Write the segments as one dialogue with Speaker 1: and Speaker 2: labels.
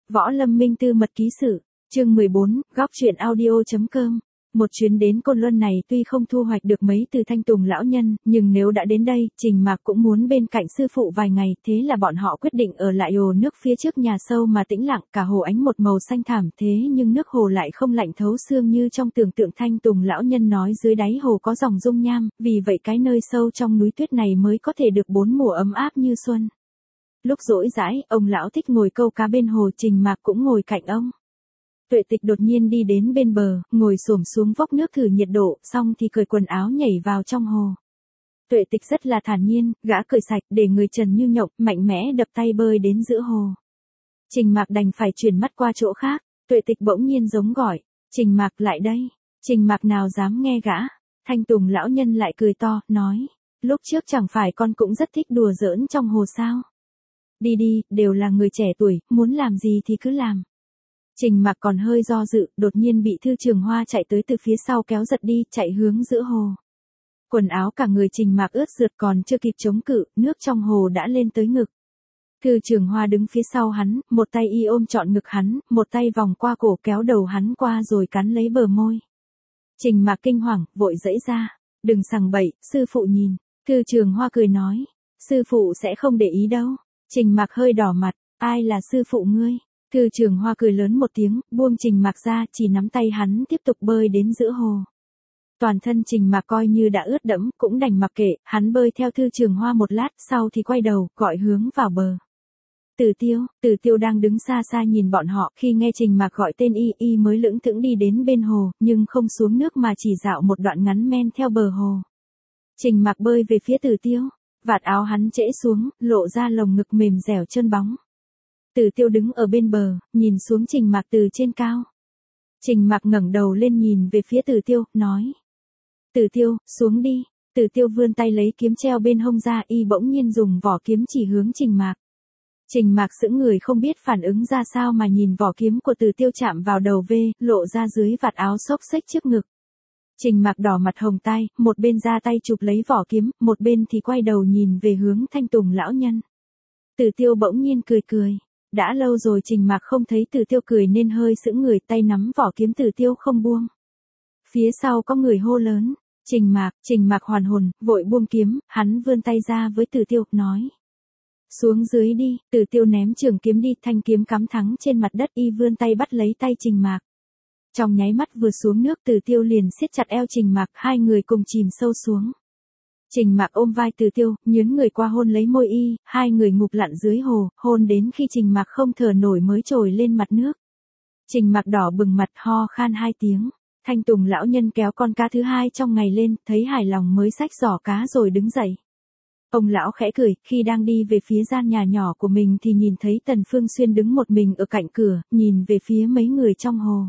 Speaker 1: Võ Lâm Minh Tư Mật Ký Sự, chương 14, góc truyện audio.com. Một chuyến đến Côn Luân này tuy không thu hoạch được mấy từ Thanh Tùng lão nhân, nhưng nếu đã đến đây, Trình Mạc cũng muốn bên cạnh sư phụ vài ngày, thế là bọn họ quyết định ở lại hồ nước phía trước nhà sâu mà tĩnh lặng, cả hồ ánh một màu xanh thẳm, thế nhưng nước hồ lại không lạnh thấu xương như trong tưởng tượng Thanh Tùng lão nhân nói, dưới đáy hồ có dòng dung nham, vì vậy cái nơi sâu trong núi tuyết này mới có thể được bốn mùa ấm áp như xuân. Lúc rỗi rãi, ông lão thích ngồi câu cá bên hồ, Trình Mạc cũng ngồi cạnh ông. Tuệ Tịch đột nhiên đi đến bên bờ, ngồi xổm xuống vốc nước thử nhiệt độ, xong thì cởi quần áo nhảy vào trong hồ. Tuệ Tịch rất là thản nhiên, gã cởi sạch để người trần như nhộng, mạnh mẽ đập tay bơi đến giữa hồ. Trình Mạc đành phải chuyển mắt qua chỗ khác, Tuệ Tịch bỗng nhiên giống gọi, Trình Mạc lại đây. Trình Mạc nào dám nghe gã. Thanh Tùng lão nhân lại cười to, nói, lúc trước chẳng phải con cũng rất thích đùa giỡn trong hồ sao? Đi đi, đều là người trẻ tuổi, muốn làm gì thì cứ làm. Trình Mạc còn hơi do dự, đột nhiên bị Thư Trường Hoa chạy tới từ phía sau kéo giật đi, chạy hướng giữa hồ. Quần áo cả người Trình Mạc ướt rượt, còn chưa kịp chống cự, nước trong hồ đã lên tới ngực. Thư Trường Hoa đứng phía sau hắn, một tay y ôm trọn ngực hắn, một tay vòng qua cổ kéo đầu hắn qua rồi cắn lấy bờ môi. Trình Mạc kinh hoàng, vội giãy ra, đừng sằng bậy, sư phụ nhìn. Thư Trường Hoa cười nói, sư phụ sẽ không để ý đâu. Trình Mạc hơi đỏ mặt, ai là sư phụ ngươi? Thư Trường Hoa cười lớn một tiếng, buông Trình Mạc ra, chỉ nắm tay hắn tiếp tục bơi đến giữa hồ. Toàn thân Trình Mạc coi như đã ướt đẫm, cũng đành mặc kệ, hắn bơi theo Thư Trường Hoa một lát, sau thì quay đầu, gọi hướng vào bờ. Tử Tiêu đang đứng xa xa nhìn bọn họ, khi nghe Trình Mạc gọi tên y mới lững thững đi đến bên hồ, nhưng không xuống nước mà chỉ dạo một đoạn ngắn men theo bờ hồ. Trình Mạc bơi về phía Tử Tiêu, vạt áo hắn trễ xuống, lộ ra lồng ngực mềm dẻo chân bóng. Tử Tiêu đứng ở bên bờ, nhìn xuống Trình Mạc từ trên cao. Trình Mạc ngẩng đầu lên nhìn về phía Tử Tiêu, nói. Tử Tiêu, xuống đi. Tử Tiêu vươn tay lấy kiếm treo bên hông ra, y bỗng nhiên dùng vỏ kiếm chỉ hướng Trình Mạc. Trình Mạc sững người không biết phản ứng ra sao mà nhìn vỏ kiếm của Tử Tiêu chạm vào đầu lộ ra dưới vạt áo xốc xếch trước ngực. Trình Mạc đỏ mặt hồng tai, một bên ra tay chụp lấy vỏ kiếm, một bên thì quay đầu nhìn về hướng Thanh Tùng lão nhân. Tử Tiêu bỗng nhiên cười cười. Đã lâu rồi Trình Mạc không thấy Tử Tiêu cười nên hơi sững người, tay nắm vỏ kiếm Tử Tiêu không buông. Phía sau có người hô lớn, Trình Mạc hoàn hồn, vội buông kiếm, hắn vươn tay ra với Tử Tiêu, nói. Xuống dưới đi. Tử Tiêu ném trường kiếm đi, thanh kiếm cắm thẳng trên mặt đất, y vươn tay bắt lấy tay Trình Mạc. Trong nháy mắt vừa xuống nước, Tử Tiêu liền siết chặt eo Trình Mạc, hai người cùng chìm sâu xuống. Trình Mạc ôm vai Tử Tiêu, nhướng người qua hôn lấy môi y, hai người ngụp lặn dưới hồ, hôn đến khi Trình Mạc không thở nổi mới trồi lên mặt nước. Trình Mạc đỏ bừng mặt, ho khan hai tiếng. Thanh Tùng lão nhân kéo con cá thứ hai trong ngày lên, thấy hài lòng mới xách giỏ cá rồi đứng dậy. Ông lão khẽ cười, khi đang đi về phía gian nhà nhỏ của mình thì nhìn thấy Tần Phương Xuyên đứng một mình ở cạnh cửa, nhìn về phía mấy người trong hồ.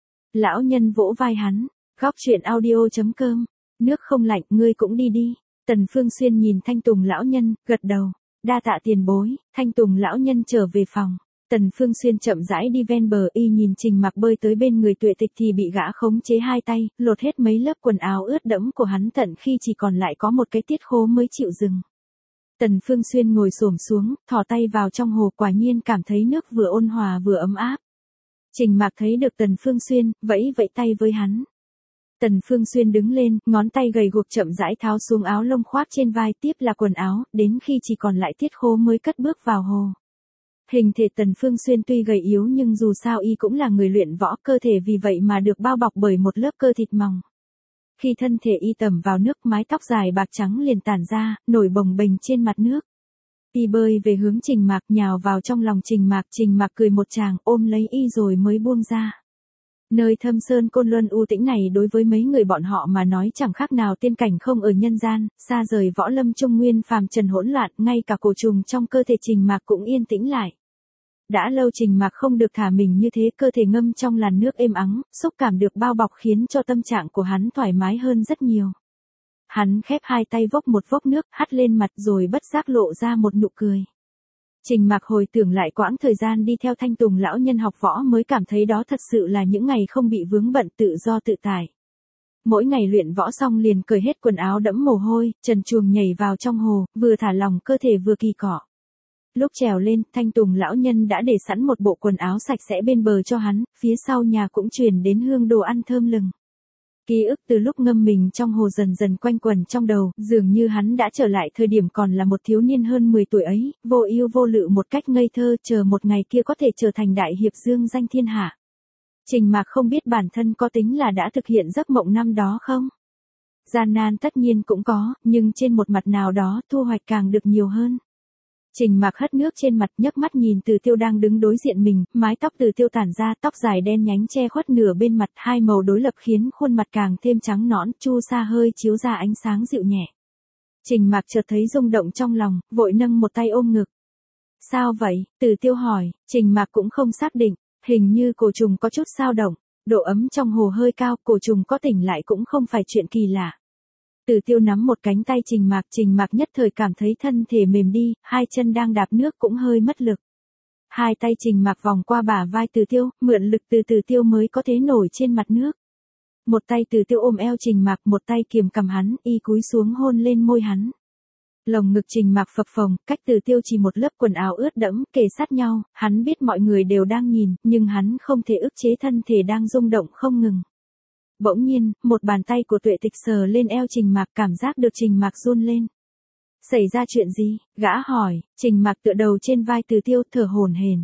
Speaker 1: Lão nhân vỗ vai hắn, góc truyện audio.com, nước không lạnh, ngươi cũng đi đi. Tần Phương Xuyên nhìn Thanh Tùng lão nhân, gật đầu, đa tạ tiền bối. Thanh Tùng lão nhân trở về phòng. Tần Phương Xuyên chậm rãi đi ven bờ, y nhìn Trình Mạc bơi tới bên người Tuệ Tịch thì bị gã khống chế hai tay, lột hết mấy lớp quần áo ướt đẫm của hắn tận khi chỉ còn lại có một cái tiết khố mới chịu dừng. Tần Phương Xuyên ngồi xổm xuống, thò tay vào trong hồ, quả nhiên cảm thấy nước vừa ôn hòa vừa ấm áp. Trình Mạc thấy được Tần Phương Xuyên, vẫy tay với hắn. Tần Phương Xuyên đứng lên, ngón tay gầy guộc chậm rãi tháo xuống áo lông khoác trên vai, tiếp là quần áo, đến khi chỉ còn lại tiết khố mới cất bước vào hồ. Hình thể Tần Phương Xuyên tuy gầy yếu nhưng dù sao y cũng là người luyện võ, cơ thể vì vậy mà được bao bọc bởi một lớp cơ thịt mỏng. Khi thân thể y tẩm vào nước, mái tóc dài bạc trắng liền tản ra, nổi bồng bềnh trên mặt nước. Y bơi về hướng Trình Mạc, nhào vào trong lòng Trình Mạc cười một tràng, ôm lấy y rồi mới buông ra. Nơi thâm sơn Côn Luân u tĩnh này đối với mấy người bọn họ mà nói chẳng khác nào tiên cảnh không ở nhân gian, xa rời võ lâm trung nguyên phàm trần hỗn loạn, ngay cả cổ trùng trong cơ thể Trình Mạc cũng yên tĩnh lại. Đã lâu Trình Mạc không được thả mình như thế, cơ thể ngâm trong làn nước êm ắng, xúc cảm được bao bọc khiến cho tâm trạng của hắn thoải mái hơn rất nhiều. Hắn khép hai tay vốc một vốc nước, hắt lên mặt rồi bất giác lộ ra một nụ cười. Trình Mạc hồi tưởng lại quãng thời gian đi theo Thanh Tùng lão nhân học võ mới cảm thấy đó thật sự là những ngày không bị vướng bận, tự do tự tại. Mỗi ngày luyện võ xong liền cởi hết quần áo đẫm mồ hôi, trần truồng nhảy vào trong hồ, vừa thả lỏng cơ thể vừa kỳ cọ. Lúc trèo lên, Thanh Tùng lão nhân đã để sẵn một bộ quần áo sạch sẽ bên bờ cho hắn, phía sau nhà cũng truyền đến hương đồ ăn thơm lừng. Ký ức từ lúc ngâm mình trong hồ dần dần quanh quẩn trong đầu, dường như hắn đã trở lại thời điểm còn là một thiếu niên hơn 10 tuổi ấy, vô ưu vô lự một cách ngây thơ, chờ một ngày kia có thể trở thành đại hiệp dương danh thiên hạ. Trình Mạc không biết bản thân có tính là đã thực hiện giấc mộng năm đó không? Gian nan tất nhiên cũng có, nhưng trên một mặt nào đó thu hoạch càng được nhiều hơn. Trình Mạc hất nước trên mặt, nhấc mắt nhìn Từ Tiêu đang đứng đối diện mình, mái tóc Từ Tiêu tản ra, tóc dài đen nhánh che khuất nửa bên mặt, hai màu đối lập khiến khuôn mặt càng thêm trắng nõn, chu sa hơi chiếu ra ánh sáng dịu nhẹ. Trình Mạc chợt thấy rung động trong lòng, vội nâng một tay ôm ngực. Sao vậy? Từ Tiêu hỏi, Trình Mạc cũng không xác định, hình như cổ trùng có chút dao động, độ ấm trong hồ hơi cao, cổ trùng có tỉnh lại cũng không phải chuyện kỳ lạ. Từ Tiêu nắm một cánh tay Trình Mạc nhất thời cảm thấy thân thể mềm đi, hai chân đang đạp nước cũng hơi mất lực. Hai tay Trình Mạc vòng qua bả vai Từ Tiêu, mượn lực từ Từ Tiêu mới có thể nổi trên mặt nước. Một tay Từ Tiêu ôm eo Trình Mạc, một tay kiềm cầm hắn, y cúi xuống hôn lên môi hắn. Lồng ngực Trình Mạc phập phồng, cách Từ Tiêu chỉ một lớp quần áo ướt đẫm, kề sát nhau, hắn biết mọi người đều đang nhìn, nhưng hắn không thể ức chế thân thể đang rung động không ngừng. Bỗng nhiên, một bàn tay của Tuệ Tịch sờ lên eo Trình Mạc, cảm giác được Trình Mạc run lên. Xảy ra chuyện gì? Gã hỏi. Trình Mạc tựa đầu trên vai Từ Tiêu, thở hổn hển.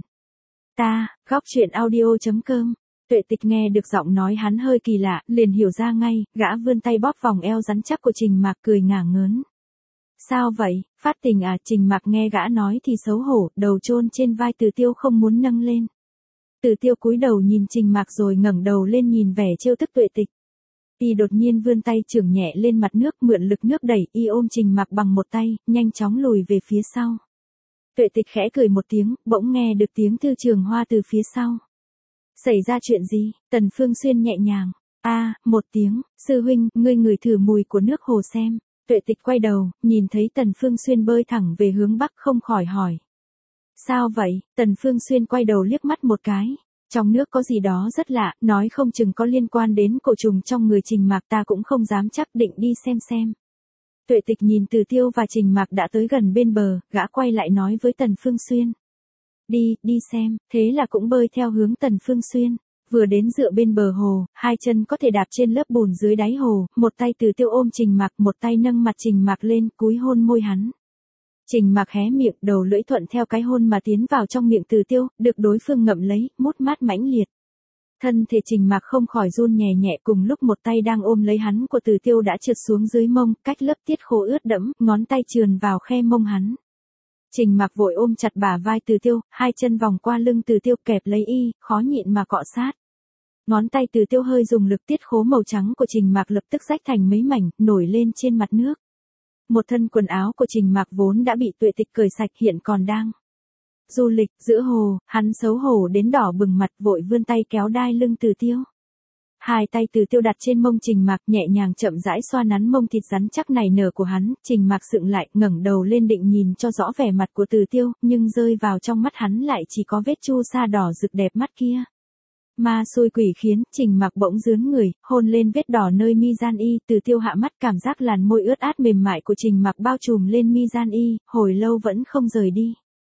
Speaker 1: Góc truyện audio.com. Tuệ Tịch nghe được giọng nói hắn hơi kỳ lạ, liền hiểu ra ngay, gã vươn tay bóp vòng eo rắn chắc của Trình Mạc, cười ngả ngớn. Sao vậy? Phát tình à? Trình Mạc nghe gã nói thì xấu hổ, đầu chôn trên vai Từ Tiêu không muốn nâng lên. Từ Tiêu cúi đầu nhìn Trình Mạc rồi ngẩng đầu lên nhìn vẻ trêu tức Tuệ Tịch. Y đột nhiên vươn tay chưởng nhẹ lên mặt nước, mượn lực nước đẩy, y ôm Trình Mạc bằng một tay, nhanh chóng lùi về phía sau. Tuệ Tịch khẽ cười một tiếng, bỗng nghe được tiếng Thư Trường Hoa từ phía sau. Xảy ra chuyện gì? Tần Phương Xuyên nhẹ nhàng. Một tiếng, sư huynh, ngươi ngửi thử mùi của nước hồ xem. Tuệ Tịch quay đầu, nhìn thấy Tần Phương Xuyên bơi thẳng về hướng bắc không khỏi hỏi. Sao vậy? Tần Phương Xuyên quay đầu liếc mắt một cái. Trong nước có gì đó rất lạ, nói không chừng có liên quan đến cổ trùng trong người Trình Mạc, ta cũng không dám chắc, định đi xem. Tuệ Tịch nhìn Từ Tiêu và Trình Mạc đã tới gần bên bờ, gã quay lại nói với Tần Phương Xuyên. Đi xem, thế là cũng bơi theo hướng Tần Phương Xuyên. Vừa đến dựa bên bờ hồ, hai chân có thể đạp trên lớp bùn dưới đáy hồ, một tay Từ Tiêu ôm Trình Mạc, một tay nâng mặt Trình Mạc lên, cúi hôn môi hắn. Trình Mạc hé miệng, đầu lưỡi thuận theo cái hôn mà tiến vào trong miệng Từ Tiêu, được đối phương ngậm lấy, mút mát mãnh liệt. Thân thể Trình Mạc không khỏi run nhẹ nhẹ, cùng lúc một tay đang ôm lấy hắn của Từ Tiêu đã trượt xuống dưới mông, cách lớp tiết khô ướt đẫm, ngón tay trườn vào khe mông hắn. Trình Mạc vội ôm chặt bả vai Từ Tiêu, hai chân vòng qua lưng Từ Tiêu kẹp lấy y, khó nhịn mà cọ sát. Ngón tay Từ Tiêu hơi dùng lực, tiết khố màu trắng của Trình Mạc lập tức rách thành mấy mảnh, nổi lên trên mặt nước. Một thân quần áo của Trình Mạc vốn đã bị Tuệ Tịch cởi sạch, hiện còn đang du lịch giữa hồ, hắn xấu hổ đến đỏ bừng mặt, vội vươn tay kéo đai lưng Từ Tiêu. Hai tay Từ Tiêu đặt trên mông Trình Mạc, nhẹ nhàng chậm rãi xoa nắn mông thịt rắn chắc nảy nở của hắn. Trình Mạc sững lại, ngẩng đầu lên định nhìn cho rõ vẻ mặt của Từ Tiêu, nhưng rơi vào trong mắt hắn lại chỉ có vết chu sa đỏ rực đẹp mắt kia. Ma xui quỷ khiến, Trình Mạc bỗng rướn người, hôn lên vết đỏ nơi mi gian y. Từ Tiêu hạ mắt, cảm giác làn môi ướt át mềm mại của Trình Mạc bao trùm lên mi gian y, hồi lâu vẫn không rời đi.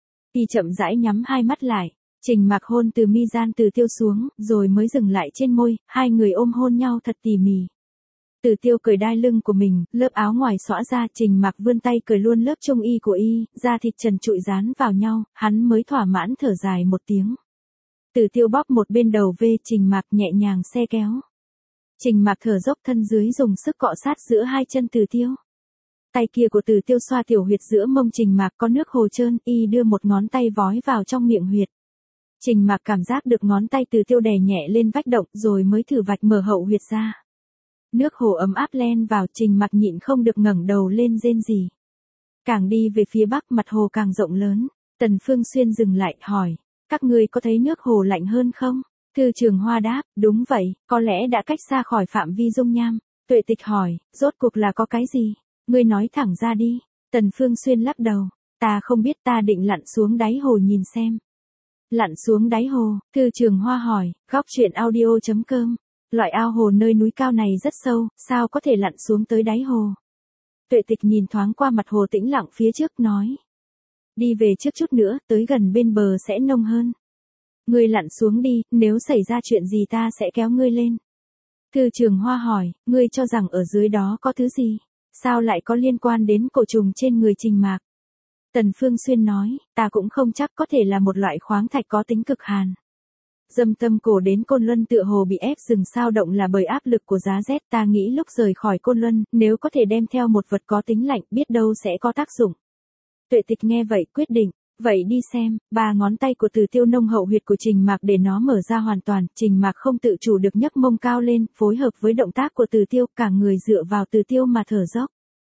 Speaker 1: Y chậm rãi nhắm hai mắt lại. Trình Mạc hôn từ mi gian Từ Tiêu xuống, rồi mới dừng lại trên môi, hai người ôm hôn nhau thật tỉ mỉ. Từ Tiêu cởi đai lưng của mình, lớp áo ngoài xõa ra, Trình Mạc vươn tay cởi luôn lớp trung y của y, da thịt trần trụi dán vào nhau, hắn mới thỏa mãn thở dài một tiếng. Từ Tiêu bóp một bên đầu V, Trình Mạc nhẹ nhàng xe kéo. Trình Mạc thở dốc, thân dưới dùng sức cọ sát giữa hai chân Từ Tiêu. Tay kia của Từ Tiêu xoa tiểu huyệt giữa mông Trình Mạc, có nước hồ trơn, y đưa một ngón tay vói vào trong miệng huyệt. Trình Mạc cảm giác được ngón tay Từ Tiêu đè nhẹ lên vách động, rồi mới thử vạch mở hậu huyệt ra. Nước hồ ấm áp len vào, Trình Mạc nhịn không được ngẩng đầu lên rên rỉ. Càng đi về phía bắc, mặt hồ càng rộng lớn. Tần Phương Xuyên dừng lại, hỏi. Các ngươi có thấy nước hồ lạnh hơn không? Thư Trường Hoa đáp, đúng vậy, có lẽ đã cách xa khỏi phạm vi dung nham. Tuệ Tịch hỏi, rốt cuộc là có cái gì? Ngươi nói thẳng ra đi. Tần Phương Xuyên lắc đầu, ta không biết, ta định lặn xuống đáy hồ nhìn xem. Lặn xuống đáy hồ, Thư Trường Hoa hỏi, góc truyện audio.com. Loại ao hồ nơi núi cao này rất sâu, sao có thể lặn xuống tới đáy hồ? Tuệ Tịch nhìn thoáng qua mặt hồ tĩnh lặng phía trước, nói. Đi về trước chút nữa, tới gần bên bờ sẽ nông hơn. Ngươi lặn xuống đi, nếu xảy ra chuyện gì ta sẽ kéo ngươi lên. Thư Trường Hoa hỏi, ngươi cho rằng ở dưới đó có thứ gì? Sao lại có liên quan đến cổ trùng trên người Trình Mạc? Tần Phương Xuyên nói, ta cũng không chắc, có thể là một loại khoáng thạch có tính cực hàn. Dâm Tâm Cổ đến Côn Luân tựa hồ bị ép dừng sao động là bởi áp lực của giá rét, ta nghĩ lúc rời khỏi Côn Luân, nếu có thể đem theo một vật có tính lạnh, biết đâu sẽ có tác dụng. Tuệ Tịch nghe vậy quyết định, vậy đi xem. Ba ngón tay của Từ Tiêu nông hậu huyệt của Trình Mạc để nó mở ra hoàn toàn, Trình Mạc không tự chủ được nhấc mông cao lên, phối hợp với động tác của Từ Tiêu, cả người dựa vào Từ Tiêu mà thở dốc.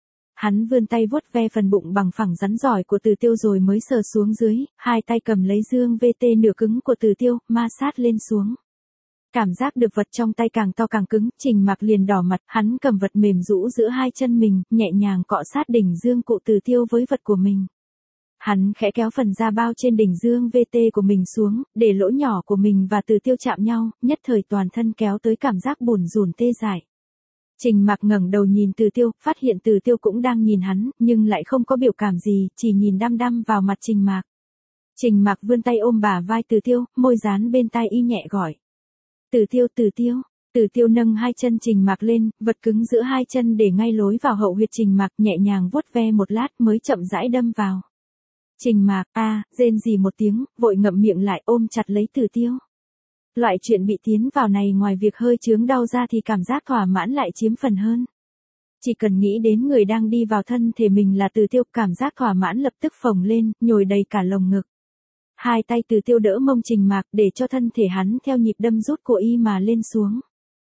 Speaker 1: Hắn vươn tay vuốt ve phần bụng bằng phẳng rắn giỏi của Từ Tiêu rồi mới sờ xuống dưới, hai tay cầm lấy dương VT nửa cứng của Từ Tiêu, ma sát lên xuống. Cảm giác được vật trong tay càng to càng cứng, Trình Mạc liền đỏ mặt, hắn cầm vật mềm rũ giữa hai chân mình, nhẹ nhàng cọ sát đỉnh dương cụ Từ Tiêu với vật của mình. Hắn khẽ kéo phần da bao trên đỉnh dương VT của mình xuống, để lỗ nhỏ của mình và Từ Tiêu chạm nhau, nhất thời toàn thân kéo tới cảm giác bủn rủn tê dại. Trình Mạc ngẩng đầu nhìn Từ Tiêu, phát hiện Từ Tiêu cũng đang nhìn hắn, nhưng lại không có biểu cảm gì, chỉ nhìn đăm đăm vào mặt Trình Mạc. Trình Mạc vươn tay ôm bả vai Từ Tiêu, môi dán bên tai y nhẹ gọi. Từ Tiêu, Từ Tiêu. Từ Tiêu nâng hai chân Trình Mạc lên, vật cứng giữa hai chân để ngay lối vào hậu huyệt Trình Mạc, nhẹ nhàng vuốt ve một lát mới chậm rãi đâm vào. Trình Mạc, rên rỉ một tiếng, vội ngậm miệng lại ôm chặt lấy Từ Tiêu. Loại chuyện bị tiến vào này ngoài việc hơi chướng đau ra thì cảm giác thỏa mãn lại chiếm phần hơn. Chỉ cần nghĩ đến người đang đi vào thân thể mình là Từ Tiêu, cảm giác thỏa mãn lập tức phồng lên, nhồi đầy cả lồng ngực. Hai tay Từ Tiêu đỡ mông Trình Mạc để cho thân thể hắn theo nhịp đâm rút của y mà lên xuống.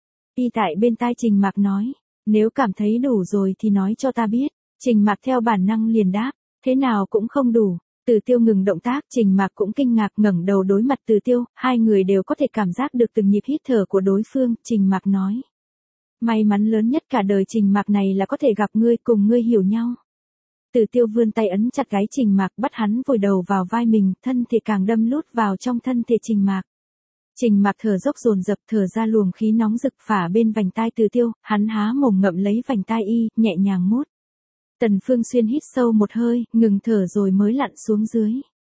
Speaker 1: Y tại bên tai Trình Mạc nói, nếu cảm thấy đủ rồi thì nói cho ta biết. Trình Mạc theo bản năng liền đáp, thế nào cũng không đủ. Từ Tiêu ngừng động tác, Trình Mạc cũng kinh ngạc ngẩng đầu đối mặt Từ Tiêu, hai người đều có thể cảm giác được từng nhịp hít thở của đối phương, Trình Mạc nói. May mắn lớn nhất cả đời Trình Mạc này là có thể gặp ngươi, cùng ngươi hiểu nhau. Từ Tiêu vươn tay ấn chặt gáy Trình Mạc, bắt hắn vùi đầu vào vai mình, thân thể càng đâm lút vào trong thân thể Trình Mạc. Trình Mạc thở dốc dồn dập, thở ra luồng khí nóng rực phả bên vành tai Từ Tiêu, hắn há mồm ngậm lấy vành tai y, nhẹ nhàng mút. Tần Phương Xuyên hít sâu một hơi, ngừng thở rồi mới lặn xuống dưới.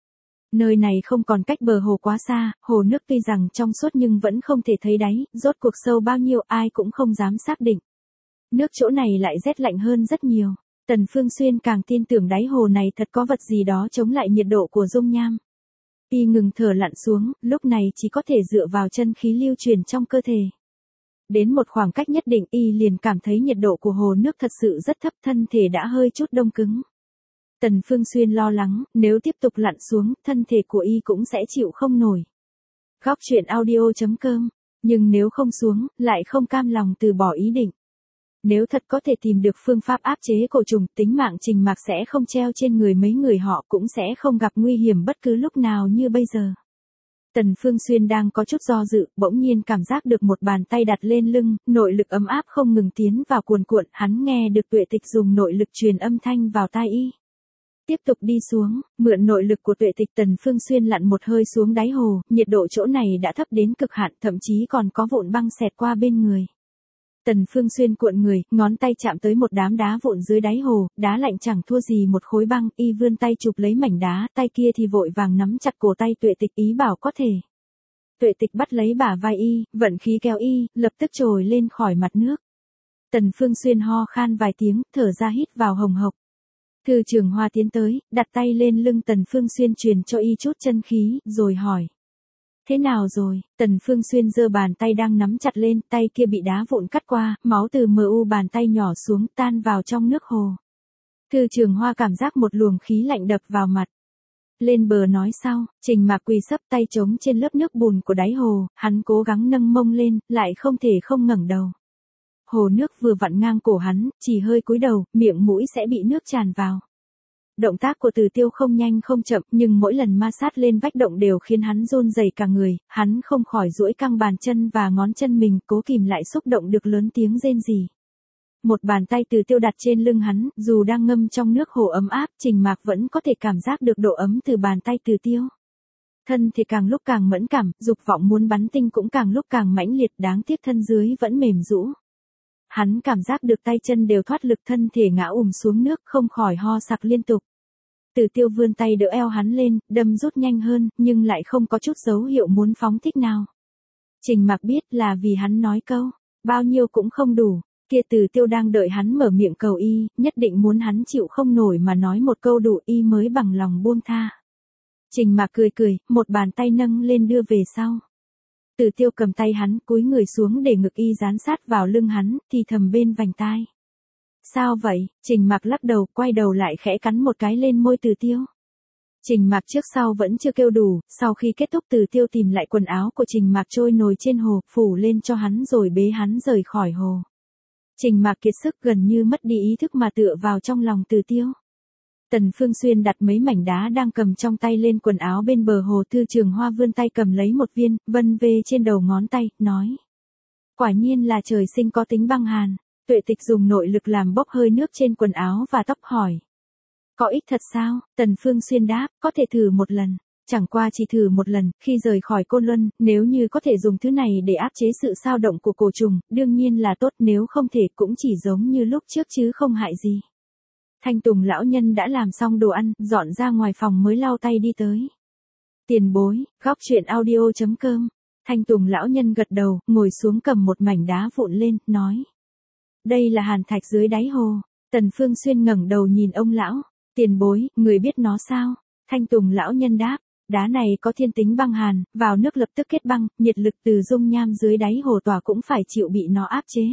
Speaker 1: Nơi này không còn cách bờ hồ quá xa, hồ nước tuy rằng trong suốt nhưng vẫn không thể thấy đáy, rốt cuộc sâu bao nhiêu ai cũng không dám xác định. Nước chỗ này lại rét lạnh hơn rất nhiều. Tần Phương Xuyên càng tin tưởng đáy hồ này thật có vật gì đó chống lại nhiệt độ của dung nham. Y ngừng thở lặn xuống, lúc này chỉ có thể dựa vào chân khí lưu truyền trong cơ thể. Đến một khoảng cách nhất định y liền cảm thấy nhiệt độ của hồ nước thật sự rất thấp, thân thể đã hơi chút đông cứng. Tần Phương Xuyên lo lắng, nếu tiếp tục lặn xuống, thân thể của y cũng sẽ chịu không nổi. Góc truyện audio.com, nhưng nếu không xuống, lại không cam lòng từ bỏ ý định. Nếu thật có thể tìm được phương pháp áp chế cổ trùng, tính mạng Trình Mạc sẽ không treo trên người mấy người họ, cũng sẽ không gặp nguy hiểm bất cứ lúc nào như bây giờ. Tần Phương Xuyên đang có chút do dự, bỗng nhiên cảm giác được một bàn tay đặt lên lưng, nội lực ấm áp không ngừng tiến vào cuồn cuộn, hắn nghe được Tuệ Tịch dùng nội lực truyền âm thanh vào tai y. Tiếp tục đi xuống, mượn nội lực của Tuệ Tịch, Tần Phương Xuyên lặn một hơi xuống đáy hồ, nhiệt độ chỗ này đã thấp đến cực hạn, thậm chí còn có vụn băng xẹt qua bên người. Tần Phương Xuyên cuộn người, ngón tay chạm tới một đám đá vụn dưới đáy hồ, đá lạnh chẳng thua gì một khối băng, y vươn tay chụp lấy mảnh đá, tay kia thì vội vàng nắm chặt cổ tay Tuệ Tịch, ý bảo có thể. Tuệ Tịch bắt lấy bả vai y, vận khí kéo y, lập tức trồi lên khỏi mặt nước. Tần Phương Xuyên ho khan vài tiếng, thở ra hít vào hồng hộc. Thư Trường Hoa tiến tới, đặt tay lên lưng Tần Phương Xuyên truyền cho y chút chân khí, rồi hỏi. Thế nào rồi? Tần Phương Xuyên giơ bàn tay đang nắm chặt lên, tay kia bị đá vụn cắt qua, máu từ mu bàn tay nhỏ xuống, tan vào trong nước hồ. Thư Trường Hoa cảm giác một luồng khí lạnh đập vào mặt. Lên bờ nói sau, Trình Mạc quỳ sấp tay trống trên lớp nước bùn của đáy hồ, hắn cố gắng nâng mông lên, lại không thể không ngẩng đầu. Hồ nước vừa vặn ngang cổ hắn, chỉ hơi cúi đầu, miệng mũi sẽ bị nước tràn vào. Động tác của Từ Tiêu không nhanh không chậm, nhưng mỗi lần ma sát lên vách động đều khiến hắn run rẩy cả người, hắn không khỏi duỗi căng bàn chân và ngón chân mình, cố kìm lại xúc động được lớn tiếng rên rỉ. Một bàn tay Từ Tiêu đặt trên lưng hắn, dù đang ngâm trong nước hồ ấm áp, Trình Mạc vẫn có thể cảm giác được độ ấm từ bàn tay Từ Tiêu. Thân thì càng lúc càng mẫn cảm, dục vọng muốn bắn tinh cũng càng lúc càng mãnh liệt, đáng tiếc thân dưới vẫn mềm rũ. Hắn cảm giác được tay chân đều thoát lực, thân thể ngã xuống nước, không khỏi ho sặc liên tục. Từ Tiêu vươn tay đỡ eo hắn lên, đâm rút nhanh hơn, nhưng lại không có chút dấu hiệu muốn phóng thích nào. Trình Mạc biết là vì hắn nói câu, bao nhiêu cũng không đủ, kia Từ Tiêu đang đợi hắn mở miệng cầu y, nhất định muốn hắn chịu không nổi mà nói một câu đủ y mới bằng lòng buông tha. Trình Mạc cười cười, một bàn tay nâng lên đưa về sau. Từ Tiêu cầm tay hắn, cúi người xuống để ngực y dán sát vào lưng hắn, thì thầm bên vành tai. Sao vậy? Trình Mạc lắc đầu, quay đầu lại khẽ cắn một cái lên môi Từ Tiêu. Trình Mạc trước sau vẫn chưa kêu đủ, sau khi kết thúc Từ Tiêu tìm lại quần áo của Trình Mạc trôi nổi trên hồ, phủ lên cho hắn rồi bế hắn rời khỏi hồ. Trình Mạc kiệt sức gần như mất đi ý thức mà tựa vào trong lòng Từ Tiêu. Tần Phương Xuyên đặt mấy mảnh đá đang cầm trong tay lên quần áo bên bờ hồ. Thư Trường Hoa vươn tay cầm lấy một viên, vân vê trên đầu ngón tay, nói. Quả nhiên là trời sinh có tính băng hàn. Tuệ Tịch dùng nội lực làm bốc hơi nước trên quần áo và tóc hỏi. Có ích thật sao? Tần Phương Xuyên đáp, có thể thử một lần. Chẳng qua chỉ thử một lần, khi rời khỏi Côn Luân, nếu như có thể dùng thứ này để áp chế sự xao động của cổ trùng, đương nhiên là tốt, nếu không thể cũng chỉ giống như lúc trước chứ không hại gì. Thanh Tùng lão nhân đã làm xong đồ ăn, dọn ra ngoài phòng mới lau tay đi tới. Tiền bối, góc truyện audio.com. Thanh Tùng lão nhân gật đầu, ngồi xuống cầm một mảnh đá vụn lên, nói. Đây là hàn thạch dưới đáy hồ. Tần Phương Xuyên ngẩng đầu nhìn ông lão. Tiền bối, người biết nó sao? Thanh Tùng lão nhân đáp. Đá này có thiên tính băng hàn, vào nước lập tức kết băng, nhiệt lực từ dung nham dưới đáy hồ tỏa cũng phải chịu bị nó áp chế.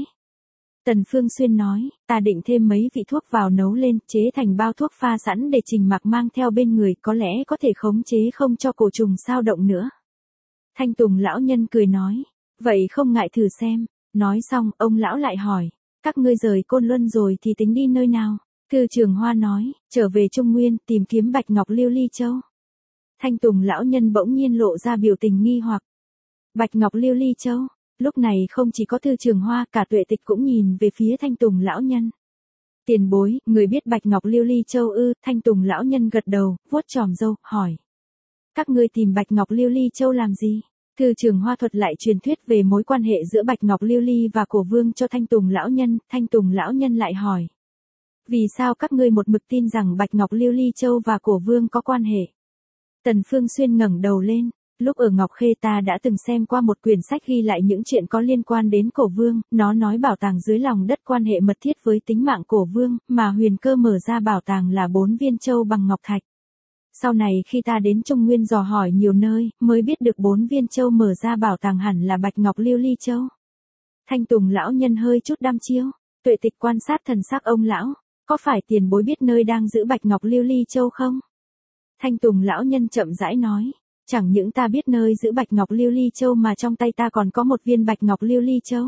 Speaker 1: Tần Phương Xuyên nói, ta định thêm mấy vị thuốc vào nấu lên, chế thành bao thuốc pha sẵn để Trình Mạc mang theo bên người, có lẽ có thể khống chế không cho cổ trùng xao động nữa. Thanh Tùng lão nhân cười nói, vậy không ngại thử xem. Nói xong, ông lão lại hỏi, các ngươi rời Côn Luân rồi thì tính đi nơi nào? Thư Trường Hoa nói, trở về Trung Nguyên, tìm kiếm Bạch Ngọc Lưu Ly Châu. Thanh Tùng lão nhân bỗng nhiên lộ ra biểu tình nghi hoặc. Bạch Ngọc Lưu Ly Châu, lúc này không chỉ có Thư Trường Hoa, cả Tuệ Tịch cũng nhìn về phía Thanh Tùng lão nhân. Tiền bối, người biết Bạch Ngọc Lưu Ly Châu ư? Thanh Tùng lão nhân gật đầu, vuốt chòm râu, hỏi. Các ngươi tìm Bạch Ngọc Lưu Ly Châu làm gì? Thư Trường Hoa thuật lại truyền thuyết về mối quan hệ giữa Bạch Ngọc Lưu Ly và Cổ Vương cho Thanh Tùng lão nhân. Thanh Tùng lão nhân lại hỏi. Vì sao các ngươi một mực tin rằng Bạch Ngọc Lưu Ly Châu và Cổ Vương có quan hệ? Tần Phương Xuyên ngẩng đầu lên, lúc ở Ngọc Khê ta đã từng xem qua một quyển sách ghi lại những chuyện có liên quan đến Cổ Vương, nó nói bảo tàng dưới lòng đất quan hệ mật thiết với tính mạng Cổ Vương, mà Huyền Cơ mở ra bảo tàng là 4 viên châu bằng ngọc thạch. Sau này khi ta đến Trung Nguyên dò hỏi nhiều nơi, mới biết được 4 viên châu mở ra bảo tàng hẳn là Bạch Ngọc Lưu Ly Châu. Thanh Tùng lão nhân hơi chút đăm chiêu, Tuệ Tịch quan sát thần sắc ông lão, có phải tiền bối biết nơi đang giữ Bạch Ngọc Lưu Ly Châu không? Thanh Tùng lão nhân chậm rãi nói, chẳng những ta biết nơi giữ Bạch Ngọc Lưu Ly Châu mà trong tay ta còn có một viên Bạch Ngọc Lưu Ly Châu.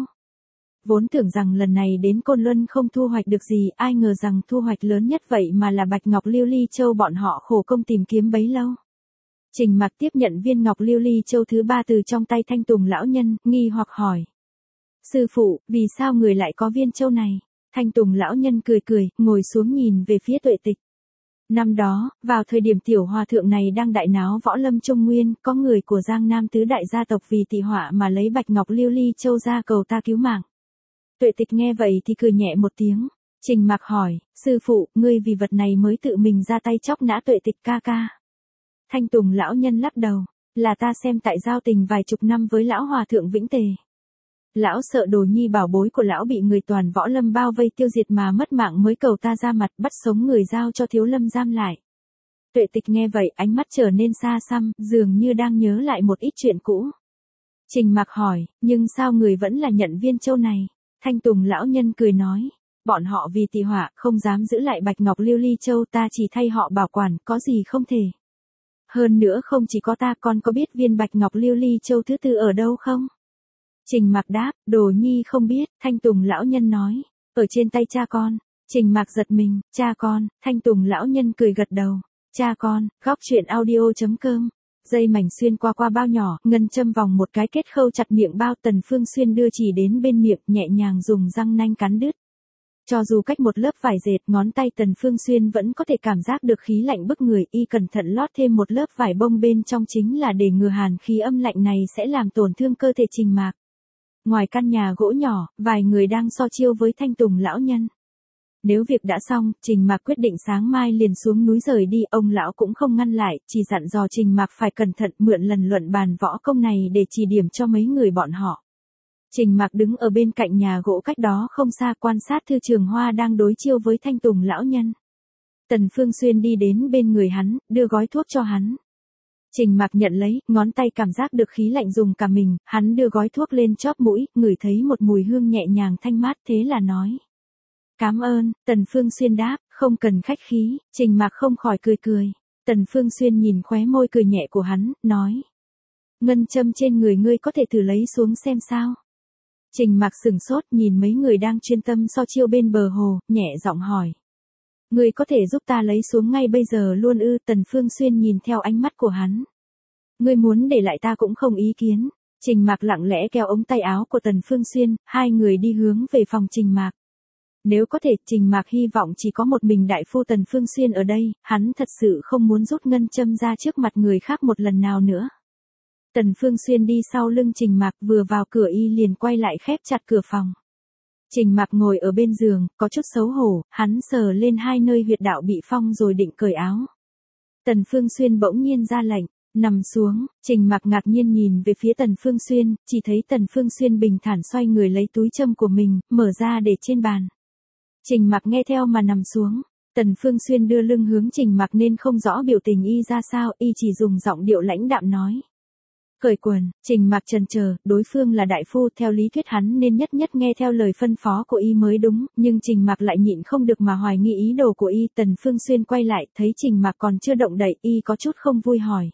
Speaker 1: Vốn tưởng rằng lần này đến Côn Luân không thu hoạch được gì, ai ngờ rằng thu hoạch lớn nhất vậy mà là Bạch Ngọc Lưu Ly Châu bọn họ khổ công tìm kiếm bấy lâu. Trình Mạc tiếp nhận viên Ngọc Lưu Ly Châu thứ 3 từ trong tay Thanh Tùng lão nhân, nghi hoặc hỏi. Sư phụ, vì sao người lại có viên châu này? Thanh Tùng lão nhân cười cười, ngồi xuống nhìn về phía Tuệ Tịch. Năm đó, vào thời điểm tiểu hòa thượng này đang đại náo võ lâm Trung Nguyên, có người của Giang Nam tứ đại gia tộc vì tị họa mà lấy Bạch Ngọc Lưu Ly Châu ra cầu ta cứu mạng. Tuệ Tịch nghe vậy thì cười nhẹ một tiếng. Trình Mạc hỏi, sư phụ, ngươi vì vật này mới tự mình ra tay chóc nã Tuệ Tịch ca ca. Thanh Tùng lão nhân lắc đầu, là ta xem tại giao tình vài chục năm với lão hòa thượng Vĩnh Tề. Lão sợ đồ nhi bảo bối của lão bị người toàn võ lâm bao vây tiêu diệt mà mất mạng mới cầu ta ra mặt bắt sống người giao cho Thiếu Lâm giam lại. Tuệ Tịch nghe vậy ánh mắt trở nên xa xăm, dường như đang nhớ lại một ít chuyện cũ. Trình Mạc hỏi, nhưng sao người vẫn là nhận viên châu này? Thanh Tùng lão nhân cười nói, bọn họ vì tị họa không dám giữ lại Bạch Ngọc Lưu Ly Châu, ta chỉ thay họ bảo quản, có gì không thể. Hơn nữa không chỉ có ta, con có biết viên Bạch Ngọc Lưu Ly Châu thứ 4 ở đâu không? Trình Mạc đáp, đồ nhi không biết. Thanh Tùng lão nhân nói, ở trên tay cha con. Trình Mạc giật mình, cha con. Thanh Tùng lão nhân cười gật đầu, cha con. Góc truyện audio.com. Dây mảnh xuyên qua bao nhỏ, ngân châm vòng một cái kết khâu chặt miệng bao. Tần Phương Xuyên đưa chỉ đến bên miệng, nhẹ nhàng dùng răng nanh cắn đứt. Cho dù cách một lớp vải dệt, ngón tay Tần Phương Xuyên vẫn có thể cảm giác được khí lạnh bức người, y cẩn thận lót thêm một lớp vải bông bên trong chính là để ngừa hàn khí âm lạnh này sẽ làm tổn thương cơ thể Trình Mạc. Ngoài căn nhà gỗ nhỏ, vài người đang so chiêu với Thanh Tùng lão nhân. Nếu việc đã xong, Trình Mạc quyết định sáng mai liền xuống núi rời đi, ông lão cũng không ngăn lại, chỉ dặn dò Trình Mạc phải cẩn thận mượn lần luận bàn võ công này để chỉ điểm cho mấy người bọn họ. Trình Mạc đứng ở bên cạnh nhà gỗ cách đó không xa quan sát Thư Trường Hoa đang đối chiêu với Thanh Tùng lão nhân. Tần Phương Xuyên đi đến bên người hắn, đưa gói thuốc cho hắn. Trình Mạc nhận lấy, ngón tay cảm giác được khí lạnh dùng cả mình, hắn đưa gói thuốc lên chóp mũi, ngửi thấy một mùi hương nhẹ nhàng thanh mát, thế là nói. Cảm ơn, Tần Phương Xuyên đáp, không cần khách khí. Trình Mạc không khỏi cười cười. Tần Phương Xuyên nhìn khóe môi cười nhẹ của hắn, nói. Ngân châm trên người ngươi có thể thử lấy xuống xem sao. Trình Mạc sửng sốt nhìn mấy người đang chuyên tâm so chiêu bên bờ hồ, nhẹ giọng hỏi. Ngươi có thể giúp ta lấy xuống ngay bây giờ luôn ư? Tần Phương Xuyên nhìn theo ánh mắt của hắn. Ngươi muốn để lại ta cũng không ý kiến. Trình Mạc lặng lẽ kéo ống tay áo của Tần Phương Xuyên, hai người đi hướng về phòng Trình Mạc. Nếu có thể, Trình Mạc hy vọng chỉ có một mình đại phu Tần Phương Xuyên ở đây, hắn thật sự không muốn rút ngân châm ra trước mặt người khác một lần nào nữa. Tần Phương Xuyên đi sau lưng Trình Mạc, vừa vào cửa y liền quay lại khép chặt cửa phòng. Trình Mạc ngồi ở bên giường, có chút xấu hổ, hắn sờ lên hai nơi huyệt đạo bị phong rồi định cởi áo. Tần Phương Xuyên bỗng nhiên ra lệnh, nằm xuống. Trình Mạc ngạc nhiên nhìn về phía Tần Phương Xuyên, chỉ thấy Tần Phương Xuyên bình thản xoay người lấy túi châm của mình, mở ra để trên bàn. Trình Mạc nghe theo mà nằm xuống. Tần Phương Xuyên đưa lưng hướng Trình Mạc nên không rõ biểu tình y ra sao, y chỉ dùng giọng điệu lãnh đạm nói. Cởi quần. Trình Mạc chần chờ, đối phương là đại phu, theo lý thuyết hắn nên nhất nhất nghe theo lời phân phó của y mới đúng, nhưng Trình Mạc lại nhịn không được mà hoài nghi ý đồ của y. Tần Phương Xuyên quay lại, thấy Trình Mạc còn chưa động đậy, y có chút không vui hỏi.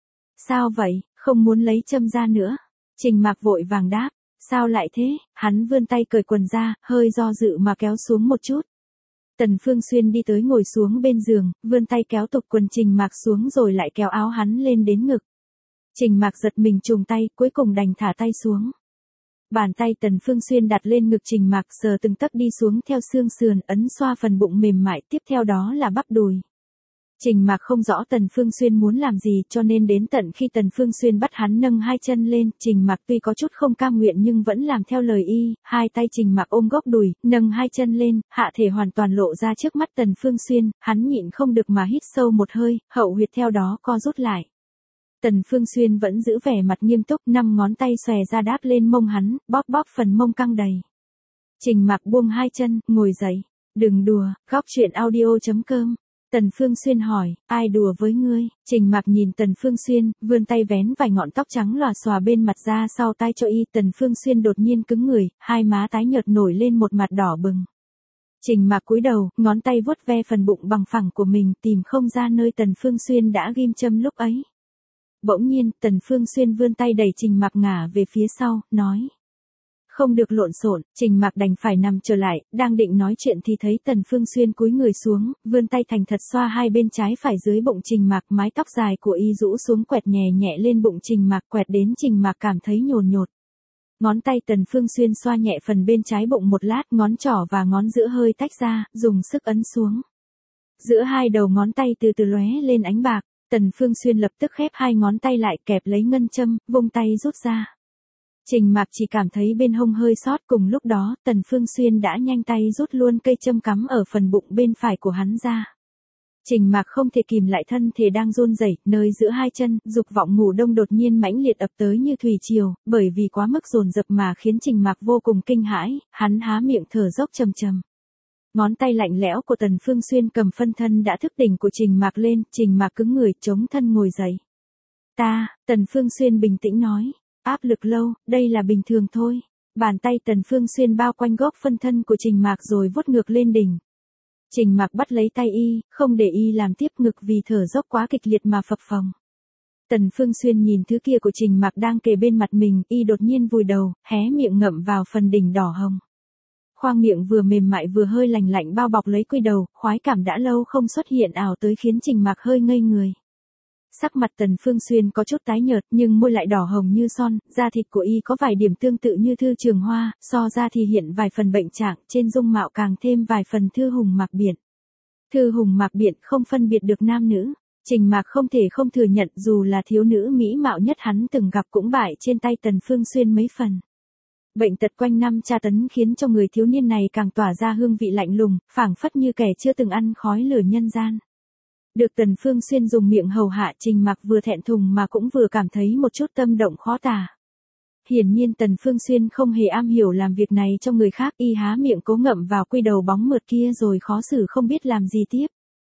Speaker 1: Sao vậy, không muốn lấy châm ra nữa? Trình Mạc vội vàng đáp. Sao lại thế? Hắn vươn tay cởi quần ra, hơi do dự mà kéo xuống một chút. Tần Phương Xuyên đi tới ngồi xuống bên giường, vươn tay kéo tục quần Trình Mạc xuống rồi lại kéo áo hắn lên đến ngực. Trình Mạc giật mình trùng tay, cuối cùng đành thả tay xuống. Bàn tay Tần Phương Xuyên đặt lên ngực Trình Mạc, sờ từng tấc đi xuống theo xương sườn, ấn xoa phần bụng mềm mại, tiếp theo đó là bắp đùi. Trình Mạc không rõ Tần Phương Xuyên muốn làm gì, cho nên đến tận khi Tần Phương Xuyên bắt hắn nâng hai chân lên, Trình Mạc tuy có chút không cam nguyện nhưng vẫn làm theo lời y, hai tay Trình Mạc ôm gốc đùi, nâng hai chân lên, hạ thể hoàn toàn lộ ra trước mắt Tần Phương Xuyên, hắn nhịn không được mà hít sâu một hơi, hậu huyệt theo đó co rút lại. Tần Phương Xuyên vẫn giữ vẻ mặt nghiêm túc, 5 ngón tay xòe ra đáp lên mông hắn, bóp bóp phần mông căng đầy. Trình Mạc buông hai chân, ngồi dậy. Đừng đùa. Góc truyện audio.com. Tần Phương Xuyên hỏi, ai đùa với ngươi? Trình Mạc nhìn Tần Phương Xuyên, vươn tay vén vài ngọn tóc trắng lòa xòa bên mặt ra sau tai cho y. Tần Phương Xuyên đột nhiên cứng người, hai má tái nhợt nổi lên một mặt đỏ bừng. Trình Mạc cúi đầu, ngón tay vuốt ve phần bụng bằng phẳng của mình, tìm không ra nơi Tần Phương Xuyên đã ghim châm lúc ấy. Bỗng nhiên, Tần Phương Xuyên vươn tay đẩy Trình Mạc ngả về phía sau, nói. Không được lộn xộn. Trình Mạc đành phải nằm trở lại, đang định nói chuyện thì thấy Tần Phương Xuyên cúi người xuống, vươn tay thành thật xoa hai bên trái phải dưới bụng Trình Mạc, mái tóc dài của y rũ xuống quẹt nhẹ nhẹ lên bụng Trình Mạc, quẹt đến Trình Mạc cảm thấy nhồn nhột. Ngón tay Tần Phương Xuyên xoa nhẹ phần bên trái bụng một lát, ngón trỏ và ngón giữa hơi tách ra, dùng sức ấn xuống. Giữa hai đầu ngón tay từ từ lóe lên ánh bạc. Tần Phương Xuyên lập tức khép hai ngón tay lại, kẹp lấy ngân châm, vung tay rút ra. Trình Mạc chỉ cảm thấy bên hông hơi sót, cùng lúc đó, Tần Phương Xuyên đã nhanh tay rút luôn cây châm cắm ở phần bụng bên phải của hắn ra. Trình Mạc không thể kìm lại thân thể đang run rẩy, nơi giữa hai chân, dục vọng ngủ đông đột nhiên mãnh liệt ập tới như thủy triều, bởi vì quá mức dồn dập mà khiến Trình Mạc vô cùng kinh hãi, hắn há miệng thở dốc trầm trầm. Ngón tay lạnh lẽo của Tần Phương Xuyên cầm phân thân đã thức tỉnh của Trình Mạc lên, Trình Mạc cứng người, chống thân ngồi dậy. Tần Phương Xuyên bình tĩnh nói, áp lực lâu, đây là bình thường thôi. Bàn tay Tần Phương Xuyên bao quanh gốc phân thân của Trình Mạc rồi vuốt ngược lên đỉnh. Trình Mạc bắt lấy tay y, không để y làm tiếp ngực vì thở dốc quá kịch liệt mà phập phồng. Tần Phương Xuyên nhìn thứ kia của Trình Mạc đang kề bên mặt mình, y đột nhiên vùi đầu, hé miệng ngậm vào phần đỉnh đỏ hồng. Khoang miệng vừa mềm mại vừa hơi lành lạnh bao bọc lấy quy đầu, khoái cảm đã lâu không xuất hiện ảo tới khiến Trình Mạc hơi ngây người. Sắc mặt Tần Phương Xuyên có chút tái nhợt nhưng môi lại đỏ hồng như son, da thịt của y có vài điểm tương tự như Thư Trường Hoa, so ra thì hiện vài phần bệnh trạng, trên dung mạo càng thêm vài phần Thư Hùng Mạc Biện. Thư Hùng Mạc Biện không phân biệt được nam nữ, Trình Mạc không thể không thừa nhận dù là thiếu nữ mỹ mạo nhất hắn từng gặp cũng bại trên tay Tần Phương Xuyên mấy phần. Bệnh tật quanh năm tra tấn khiến cho người thiếu niên này càng tỏa ra hương vị lạnh lùng, phảng phất như kẻ chưa từng ăn khói lửa nhân gian. Được Tần Phương Xuyên dùng miệng hầu hạ, Trình Mạc vừa thẹn thùng mà cũng vừa cảm thấy một chút tâm động khó tả. Hiển nhiên Tần Phương Xuyên không hề am hiểu làm việc này cho người khác, y há miệng cố ngậm vào quy đầu bóng mượt kia rồi khó xử không biết làm gì tiếp.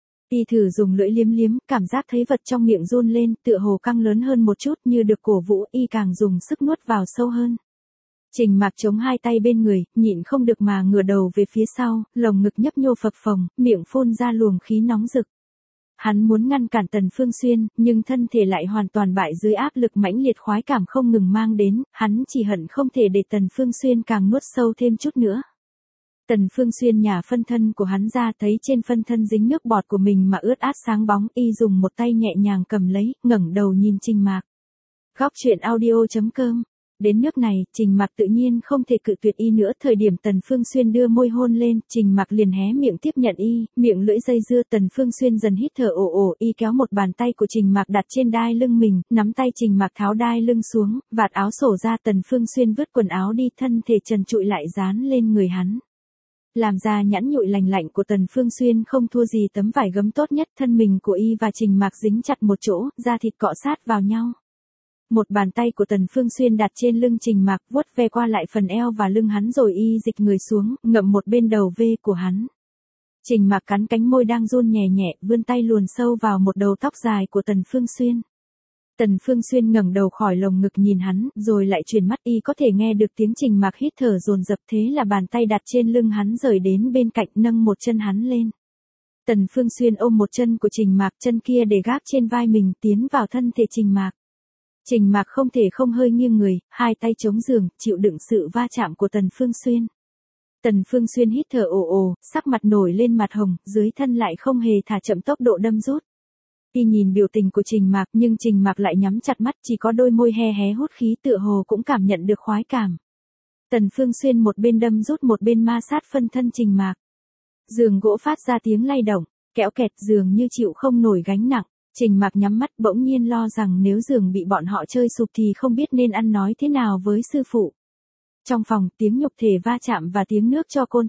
Speaker 1: Y thử dùng lưỡi liếm liếm, cảm giác thấy vật trong miệng run lên, tựa hồ căng lớn hơn một chút như được cổ vũ, y càng dùng sức nuốt vào sâu hơn. Trình Mạc chống hai tay bên người, nhịn không được mà ngửa đầu về phía sau, lồng ngực nhấp nhô phập phồng, miệng phun ra luồng khí nóng rực. Hắn muốn ngăn cản Tần Phương Xuyên, nhưng thân thể lại hoàn toàn bại dưới áp lực mãnh liệt khoái cảm không ngừng mang đến, hắn chỉ hận không thể để Tần Phương Xuyên càng nuốt sâu thêm chút nữa. Tần Phương Xuyên nhả phân thân của hắn ra, thấy trên phân thân dính nước bọt của mình mà ướt át sáng bóng, y dùng một tay nhẹ nhàng cầm lấy, ngẩng đầu nhìn Trình Mạc. Góc truyện audio.com. Đến nước này, Trình Mạc tự nhiên không thể cự tuyệt y nữa, thời điểm Tần Phương Xuyên đưa môi hôn lên, Trình Mạc liền hé miệng tiếp nhận y, miệng lưỡi dây dưa. Tần Phương Xuyên dần hít thở ồ ồ, y kéo một bàn tay của Trình Mạc đặt trên đai lưng mình, nắm tay Trình Mạc tháo đai lưng xuống, vạt áo xổ ra, Tần Phương Xuyên vứt quần áo đi, thân thể trần trụi lại dán lên người hắn. Làm da nhẵn nhụi lành lạnh của Tần Phương Xuyên không thua gì tấm vải gấm tốt nhất, thân mình của y và Trình Mạc dính chặt một chỗ, da thịt cọ sát vào nhau. Một bàn tay của Tần Phương Xuyên đặt trên lưng Trình Mạc, vuốt ve qua lại phần eo và lưng hắn rồi y dịch người xuống, ngậm một bên đầu V của hắn. Trình Mạc cắn cánh môi đang run nhẹ nhẹ, vươn tay luồn sâu vào một đầu tóc dài của Tần Phương Xuyên. Tần Phương Xuyên ngẩng đầu khỏi lồng ngực nhìn hắn, rồi lại chuyển mắt, y có thể nghe được tiếng Trình Mạc hít thở dồn dập, thế là bàn tay đặt trên lưng hắn rời đến bên cạnh, nâng một chân hắn lên. Tần Phương Xuyên ôm một chân của Trình Mạc, chân kia để gác trên vai mình, tiến vào thân thể Trình Mạc. Trình Mạc không thể không hơi nghiêng người, hai tay chống giường, chịu đựng sự va chạm của Tần Phương Xuyên. Tần Phương Xuyên hít thở ồ ồ, sắc mặt nổi lên mặt hồng, dưới thân lại không hề thả chậm tốc độ đâm rút. Y nhìn biểu tình của Trình Mạc, nhưng Trình Mạc lại nhắm chặt mắt, chỉ có đôi môi hé hé hút khí, tựa hồ cũng cảm nhận được khoái cảm. Tần Phương Xuyên một bên đâm rút một bên ma sát phân thân Trình Mạc. Giường gỗ phát ra tiếng lay động, kéo kẹt, giường như chịu không nổi gánh nặng. Trình Mạc nhắm mắt, bỗng nhiên lo rằng nếu giường bị bọn họ chơi sụp thì không biết nên ăn nói thế nào với sư phụ. Trong phòng, tiếng nhục thể va chạm và tiếng nước cho côn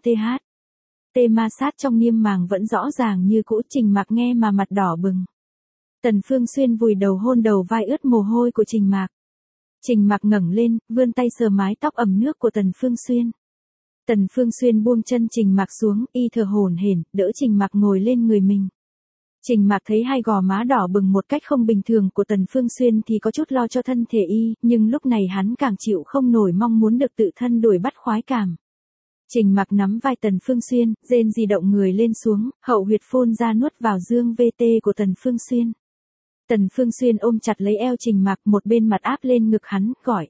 Speaker 1: tê ma sát trong niêm màng vẫn rõ ràng như cũ. Trình Mạc nghe mà mặt đỏ bừng. Tần Phương Xuyên vùi đầu hôn đầu vai ướt mồ hôi của Trình Mạc. Trình Mạc ngẩng lên, vươn tay sờ mái tóc ẩm nước của Tần Phương Xuyên. Tần Phương Xuyên buông chân Trình Mạc xuống, y thở hổn hển, đỡ Trình Mạc ngồi lên người mình. Trình Mạc thấy hai gò má đỏ bừng một cách không bình thường của Tần Phương Xuyên thì có chút lo cho thân thể y, nhưng lúc này hắn càng chịu không nổi mong muốn được tự thân đuổi bắt khoái cảm. Trình Mạc nắm vai Tần Phương Xuyên, rên rỉ động người lên xuống, hậu huyệt phun ra nuốt vào dương VT của Tần Phương Xuyên. Tần Phương Xuyên ôm chặt lấy eo Trình Mạc, một bên mặt áp lên ngực hắn, gọi.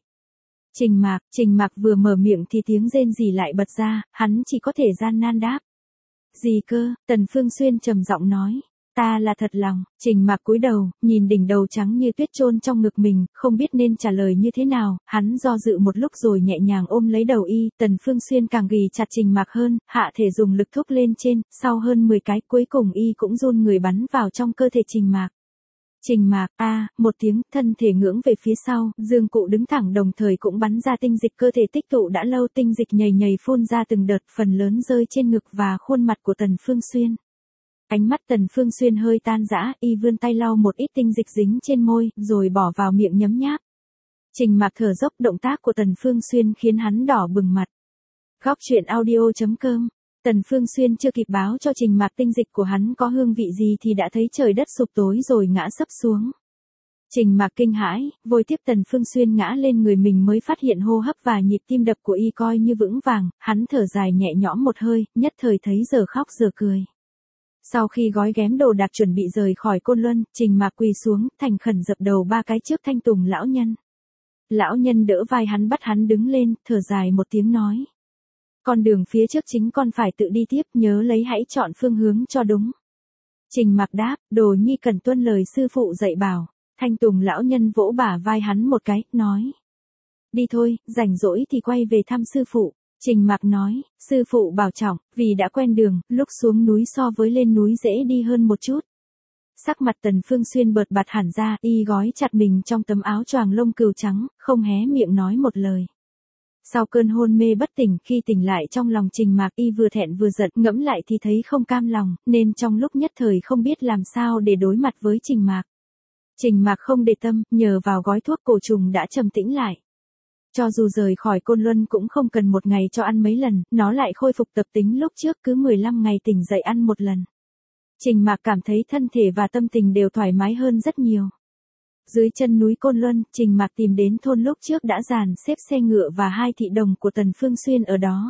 Speaker 1: Trình Mạc vừa mở miệng thì tiếng rên rỉ lại bật ra, hắn chỉ có thể gian nan đáp. Gì cơ? Tần Phương Xuyên trầm giọng nói. Ta là thật lòng. Trình Mạc cúi đầu, nhìn đỉnh đầu trắng như tuyết chôn trong ngực mình, không biết nên trả lời như thế nào, hắn do dự một lúc rồi nhẹ nhàng ôm lấy đầu y. Tần Phương Xuyên càng ghì chặt Trình Mạc hơn, hạ thể dùng lực thúc lên trên, sau hơn 10 cái, cuối cùng y cũng run người bắn vào trong cơ thể Trình Mạc. Trình Mạc, một tiếng, thân thể ngưỡng về phía sau, dương cụ đứng thẳng đồng thời cũng bắn ra tinh dịch, cơ thể tích tụ đã lâu, tinh dịch nhầy nhầy phun ra từng đợt, phần lớn rơi trên ngực và khuôn mặt của Tần Phương Xuyên. Ánh mắt Tần Phương Xuyên hơi tan rã, y vươn tay lau một ít tinh dịch dính trên môi, rồi bỏ vào miệng nhấm nháp. Trình Mạc thở dốc, động tác của Tần Phương Xuyên khiến hắn đỏ bừng mặt. Góc truyện audio.com. Tần Phương Xuyên chưa kịp báo cho Trình Mạc tinh dịch của hắn có hương vị gì thì đã thấy trời đất sụp tối rồi ngã sấp xuống. Trình Mạc kinh hãi, vội tiếp Tần Phương Xuyên ngã lên người mình mới phát hiện hô hấp và nhịp tim đập của y coi như vững vàng, hắn thở dài nhẹ nhõm một hơi, nhất thời thấy giờ khóc giờ cười. Sau khi gói ghém đồ đạc chuẩn bị rời khỏi Côn Luân, Trình Mạc quỳ xuống, thành khẩn dập đầu 3 cái trước Thanh Tùng lão nhân. Lão nhân đỡ vai hắn, bắt hắn đứng lên, thở dài một tiếng nói. Con đường phía trước chính con phải tự đi tiếp, nhớ lấy hãy chọn phương hướng cho đúng. Trình Mạc đáp, đồ nhi cần tuân lời sư phụ dạy bảo. Thanh Tùng lão nhân vỗ bả vai hắn một cái, nói. Đi thôi, rảnh rỗi thì quay về thăm sư phụ. Trình Mạc nói, sư phụ bảo trọng, vì đã quen đường, lúc xuống núi so với lên núi dễ đi hơn một chút. Sắc mặt Tần Phương Xuyên bợt bạt hẳn ra, y gói chặt mình trong tấm áo choàng lông cừu trắng, không hé miệng nói một lời. Sau cơn hôn mê bất tỉnh, khi tỉnh lại trong lòng Trình Mạc y vừa thẹn vừa giận, ngẫm lại thì thấy không cam lòng, nên trong lúc nhất thời không biết làm sao để đối mặt với Trình Mạc. Trình Mạc không để tâm, nhờ vào gói thuốc cổ trùng đã trầm tĩnh lại. Cho dù rời khỏi Côn Luân cũng không cần một ngày cho ăn mấy lần, nó lại khôi phục tập tính lúc trước cứ 15 ngày tỉnh dậy ăn một lần. Trình Mạc cảm thấy thân thể và tâm tình đều thoải mái hơn rất nhiều. Dưới chân núi Côn Luân, Trình Mạc tìm đến thôn lúc trước đã dàn xếp xe ngựa và 2 thị đồng của Tần Phương Xuyên ở đó.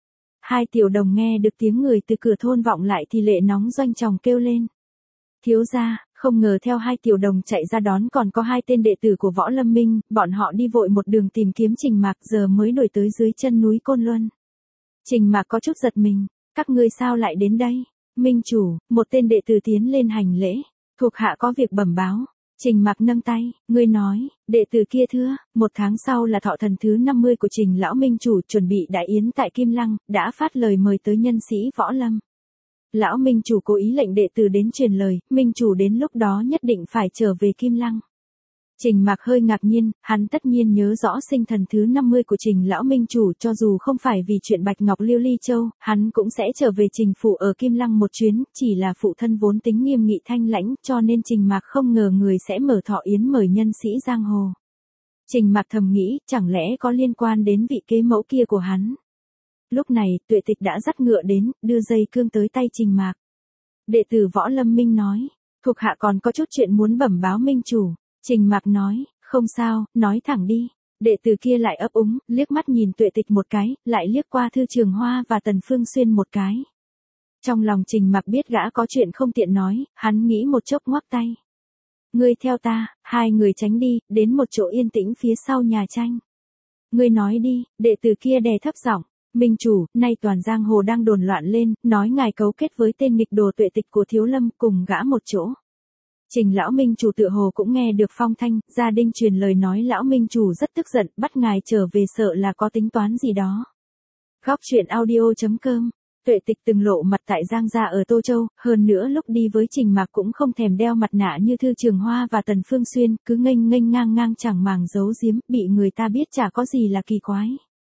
Speaker 1: 2 tiểu đồng nghe được tiếng người từ cửa thôn vọng lại thì lệ nóng doanh tròng kêu lên. Thiếu gia, không ngờ theo 2 tiểu đồng chạy ra đón còn có 2 tên đệ tử của Võ Lâm Minh, bọn họ đi vội một đường tìm kiếm Trình Mạc giờ mới đuổi tới dưới chân núi Côn Luân. Trình Mạc có chút giật mình, các ngươi sao lại đến đây? Minh chủ, một tên đệ tử tiến lên hành lễ, thuộc hạ có việc bẩm báo. Trình Mạc nâng tay, ngươi nói, đệ tử kia thưa, 1 tháng sau là thọ thần thứ 50 của Trình lão minh chủ chuẩn bị đại yến tại Kim Lăng, đã phát lời mời tới nhân sĩ Võ Lâm. Lão minh chủ cố ý lệnh đệ tử đến truyền lời, minh chủ đến lúc đó nhất định phải trở về Kim Lăng. Trình Mạc hơi ngạc nhiên, hắn tất nhiên nhớ rõ sinh thần thứ 50 của Trình lão minh chủ, cho dù không phải vì chuyện Bạch Ngọc Liêu Ly Châu, hắn cũng sẽ trở về Trình phủ ở Kim Lăng một chuyến, chỉ là phụ thân vốn tính nghiêm nghị thanh lãnh, cho nên Trình Mạc không ngờ người sẽ mở thọ yến mời nhân sĩ giang hồ. Trình Mạc thầm nghĩ, chẳng lẽ có liên quan đến vị kế mẫu kia của hắn. Lúc này, Tuệ Tịch đã dắt ngựa đến, đưa dây cương tới tay Trình Mạc. Đệ tử Võ Lâm Minh nói, thuộc hạ còn có chút chuyện muốn bẩm báo minh chủ. Trình Mạc nói, không sao, nói thẳng đi. Đệ tử kia lại ấp úng, liếc mắt nhìn Tuệ Tịch một cái, lại liếc qua Thư Trường Hoa và Tần Phương Xuyên một cái. Trong lòng Trình Mạc biết gã có chuyện không tiện nói, hắn nghĩ một chốc ngoắc tay. Ngươi theo ta, 2 người tránh đi, đến một chỗ yên tĩnh phía sau nhà tranh. Ngươi nói đi, đệ tử kia đè thấp giọng. Minh chủ, nay toàn giang hồ đang đồn loạn lên, nói ngài cấu kết với tên nghịch đồ Tuệ Tịch của Thiếu Lâm cùng gã một chỗ. Trình lão minh chủ tựa hồ cũng nghe được phong thanh, gia đình truyền lời nói lão minh chủ rất tức giận, bắt ngài trở về sợ là có tính toán gì đó. Góc truyện audio.com. Tuệ Tịch từng lộ mặt tại Giang gia ở Tô Châu, hơn nữa lúc đi với Trình Mạc cũng không thèm đeo mặt nạ như Thư Trường Hoa và Tần Phương Xuyên, cứ nghênh nghênh ngang ngang chẳng màng giấu giếm, bị người ta biết chả có gì là kỳ quái.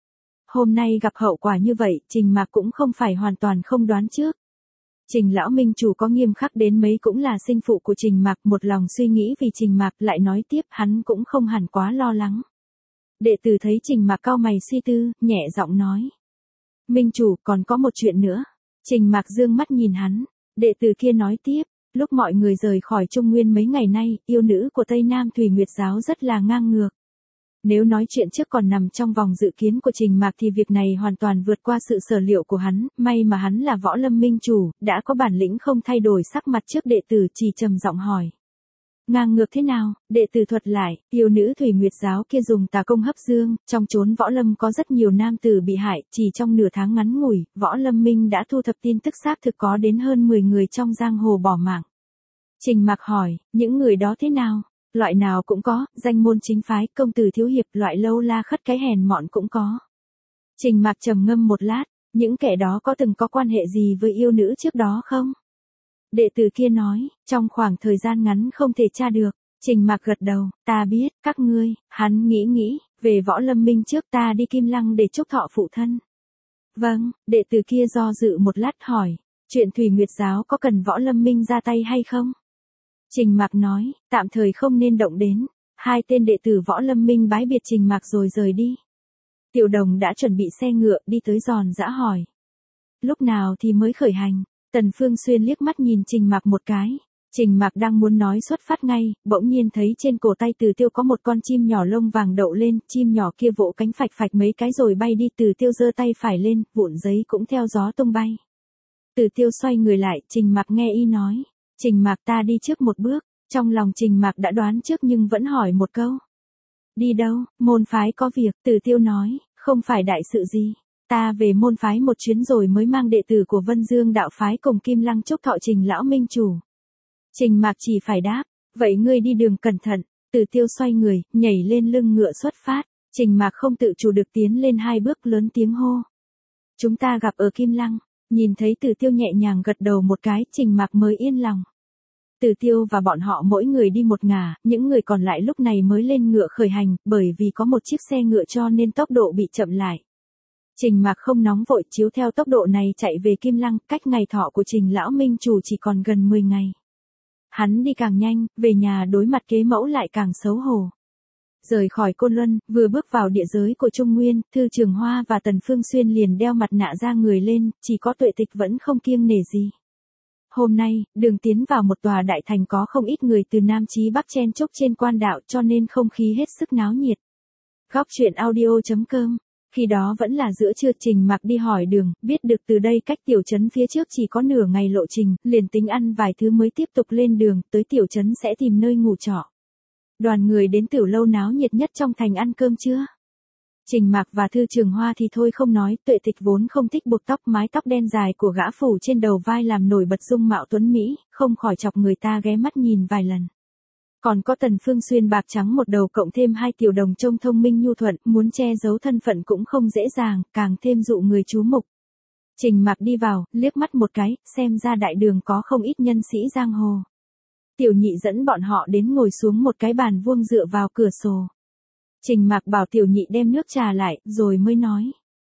Speaker 1: Hôm nay gặp hậu quả như vậy, Trình Mạc cũng không phải hoàn toàn không đoán trước. Trình lão minh chủ có nghiêm khắc đến mấy cũng là sinh phụ của Trình Mạc, một lòng suy nghĩ vì Trình Mạc, lại nói tiếp hắn cũng không hẳn quá lo lắng. Đệ tử thấy Trình Mạc cau mày suy tư, nhẹ giọng nói. Minh chủ, còn có một chuyện nữa. Trình Mạc dương mắt nhìn hắn. Đệ tử kia nói tiếp, lúc mọi người rời khỏi Trung Nguyên mấy ngày nay, yêu nữ của Tây Nam Thủy Nguyệt giáo rất là ngang ngược. Nếu nói chuyện trước còn nằm trong vòng dự kiến của Trình Mạc thì việc này hoàn toàn vượt qua sự sở liệu của hắn, may mà hắn là Võ Lâm minh chủ, đã có bản lĩnh không thay đổi sắc mặt trước đệ tử, chỉ trầm giọng hỏi. Ngang ngược thế nào? Đệ tử thuật lại, yêu nữ Thủy Nguyệt giáo kia dùng tà công hấp dương, trong chốn Võ Lâm có rất nhiều nam tử bị hại, chỉ trong nửa tháng ngắn ngủi, Võ Lâm minh đã thu thập tin tức xác thực có đến hơn 10 người trong giang hồ bỏ mạng. Trình Mạc hỏi, những người đó thế nào? Loại nào cũng có, danh môn chính phái, công tử thiếu hiệp, loại lâu la khất cái hèn mọn cũng có. Trình Mạc trầm ngâm một lát, những kẻ đó có từng có quan hệ gì với yêu nữ trước đó không? Đệ tử kia nói, trong khoảng thời gian ngắn không thể tra được. Trình Mạc gật đầu, ta biết, các ngươi, hắn nghĩ, về Võ Lâm minh trước ta đi Kim Lăng để chúc thọ phụ thân. Vâng, đệ tử kia do dự một lát hỏi, chuyện Thủy Nguyệt giáo có cần Võ Lâm minh ra tay hay không? Trình Mạc nói, tạm thời không nên động đến. 2 tên đệ tử Võ Lâm minh bái biệt Trình Mạc rồi rời đi. Tiểu đồng đã chuẩn bị xe ngựa đi tới giòn giã hỏi. Lúc nào thì mới khởi hành? Tần Phương Xuyên liếc mắt nhìn Trình Mạc một cái. Trình Mạc đang muốn nói xuất phát ngay, bỗng nhiên thấy trên cổ tay Từ Tiêu có một con chim nhỏ lông vàng đậu lên, chim nhỏ kia vỗ cánh phạch phạch mấy cái rồi bay đi. Từ Tiêu giơ tay phải lên, vụn giấy cũng theo gió tung bay. Từ Tiêu xoay người lại, Trình Mạc nghe y nói. Trình Mạc, ta đi trước một bước. Trong lòng Trình Mạc đã đoán trước nhưng vẫn hỏi một câu. Đi đâu? Môn phái có việc. Từ Tiêu nói, không phải đại sự gì. Ta về môn phái một chuyến rồi mới mang đệ tử của Vân Dương đạo phái cùng Kim Lăng chúc thọ Trình lão minh chủ. Trình Mạc chỉ phải đáp, vậy ngươi đi đường cẩn thận. Từ Tiêu xoay người, nhảy lên lưng ngựa xuất phát. Trình Mạc không tự chủ được tiến lên 2 bước, lớn tiếng hô. Chúng ta gặp ở Kim Lăng. Nhìn thấy Từ Tiêu nhẹ nhàng gật đầu một cái, Trình Mạc mới yên lòng. Từ Tiêu và bọn họ mỗi người đi một ngả, những người còn lại lúc này mới lên ngựa khởi hành, bởi vì có một chiếc xe ngựa cho nên tốc độ bị chậm lại. Trình Mạc không nóng vội chiếu theo tốc độ này chạy về Kim Lăng, cách ngày thọ của Trình lão minh chủ chỉ còn gần 10 ngày. Hắn đi càng nhanh, về nhà đối mặt kế mẫu lại càng xấu hổ. Rời khỏi Côn Luân, vừa bước vào địa giới của Trung Nguyên, Thư Trường Hoa và Tần Phương Xuyên liền đeo mặt nạ ra người lên, chỉ có Tuệ Tịch vẫn không kiêng nể gì. Hôm nay, đường tiến vào một tòa đại thành có không ít người từ Nam chí Bắc chen chúc trên quan đạo cho nên không khí hết sức náo nhiệt. Góc truyện audio.com. Khi đó vẫn là giữa trưa, Trình Mạc đi hỏi đường, biết được từ đây cách tiểu trấn phía trước chỉ có nửa ngày lộ trình, liền tính ăn vài thứ mới tiếp tục lên đường, tới tiểu trấn sẽ tìm nơi ngủ trọ. Đoàn người đến tiểu lâu náo nhiệt nhất trong thành ăn cơm trưa. Trình Mạc và Thư Trường Hoa thì thôi không nói, Tuệ Tịch vốn không thích buộc tóc, mái tóc đen dài của gã phủ trên đầu vai làm nổi bật dung mạo tuấn Mỹ, không khỏi chọc người ta ghé mắt nhìn vài lần. Còn có Tần Phương Xuyên bạc trắng một đầu cộng thêm hai tiểu đồng trông thông minh nhu thuận, muốn che giấu thân phận cũng không dễ dàng, càng thêm dụ người chú mục. Trình Mạc đi vào, liếc mắt một cái, xem ra đại đường có không ít nhân sĩ giang hồ. Tiểu Nhị dẫn bọn họ đến ngồi xuống một cái bàn vuông dựa vào cửa sổ. Trình Mạc bảo Tiểu Nhị đem nước trà lại, rồi mới nói.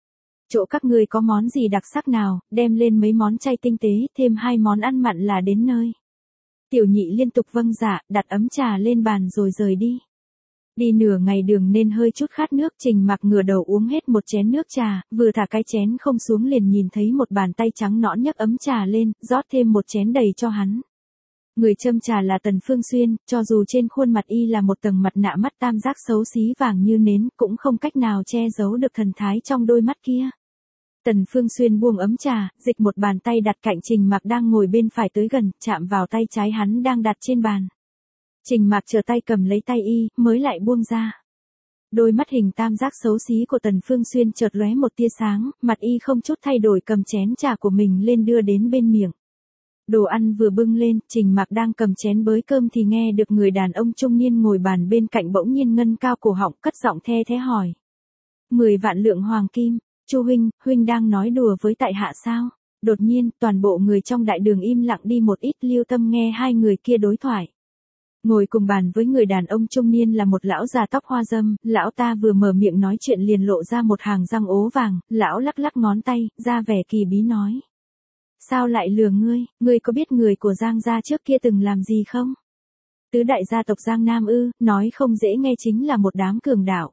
Speaker 1: Chỗ các ngươi có món gì đặc sắc nào, đem lên mấy món chay tinh tế, thêm 2 món ăn mặn là đến nơi. Tiểu Nhị liên tục vâng dạ, đặt ấm trà lên bàn rồi rời đi. Đi nửa ngày đường nên hơi chút khát nước, Trình Mạc ngửa đầu uống hết một chén nước trà, vừa thả cái chén không xuống liền nhìn thấy một bàn tay trắng nõn nhấc ấm trà lên, rót thêm một chén đầy cho hắn. Người châm trà là Tần Phương Xuyên, cho dù trên khuôn mặt y là một tầng mặt nạ mắt tam giác xấu xí vàng như nến, cũng không cách nào che giấu được thần thái trong đôi mắt kia. Tần Phương Xuyên buông ấm trà, dịch một bàn tay đặt cạnh Trình Mạc đang ngồi bên phải tới gần, chạm vào tay trái hắn đang đặt trên bàn. Trình Mạc chờ tay cầm lấy tay y, mới lại buông ra. Đôi mắt hình tam giác xấu xí của Tần Phương Xuyên chợt lóe một tia sáng, mặt y không chút thay đổi cầm chén trà của mình lên đưa đến bên miệng. Đồ ăn vừa bưng lên, Trình Mạc đang cầm chén bới cơm thì nghe được người đàn ông trung niên ngồi bàn bên cạnh bỗng nhiên ngân cao cổ họng, cất giọng the thế hỏi. 10 vạn lượng hoàng kim, Chu huynh đang nói đùa với tại hạ sao? Đột nhiên, toàn bộ người trong đại đường im lặng đi một ít, lưu tâm nghe hai người kia đối thoại. Ngồi cùng bàn với người đàn ông trung niên là một lão già tóc hoa râm, lão ta vừa mở miệng nói chuyện liền lộ ra một hàng răng ố vàng, lão lắc lắc ngón tay, ra vẻ kỳ bí nói. Sao lại lừa ngươi có biết người của Giang gia trước kia từng làm gì không? Tứ đại gia tộc Giang Nam ư, nói không dễ nghe chính là một đám cường đạo.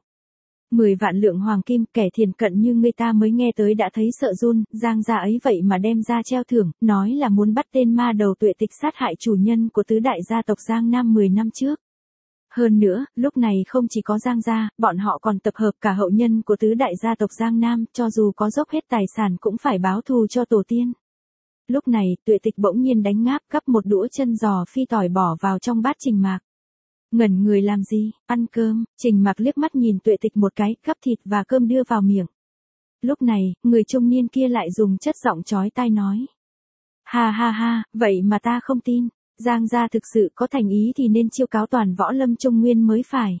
Speaker 1: 10 vạn lượng hoàng kim, kẻ thiền cận như người ta mới nghe tới đã thấy sợ run, Giang gia ấy vậy mà đem ra treo thưởng, nói là muốn bắt tên ma đầu Tuệ Tịch sát hại chủ nhân của tứ đại gia tộc Giang Nam 10 năm trước. Hơn nữa, lúc này không chỉ có Giang gia, bọn họ còn tập hợp cả hậu nhân của tứ đại gia tộc Giang Nam, cho dù có dốc hết tài sản cũng phải báo thù cho tổ tiên. Lúc này, Tuệ Tịch bỗng nhiên đánh ngáp, gắp một đũa chân giò phi tỏi bỏ vào trong bát Trình Mạc. Ngẩn người làm gì, ăn cơm, Trình Mạc liếc mắt nhìn Tuệ Tịch một cái, gắp thịt và cơm đưa vào miệng. Lúc này, người trung niên kia lại dùng chất giọng chói tai nói. Ha ha ha, vậy mà ta không tin, Giang gia thực sự có thành ý thì nên chiêu cáo toàn võ lâm Trung Nguyên mới phải.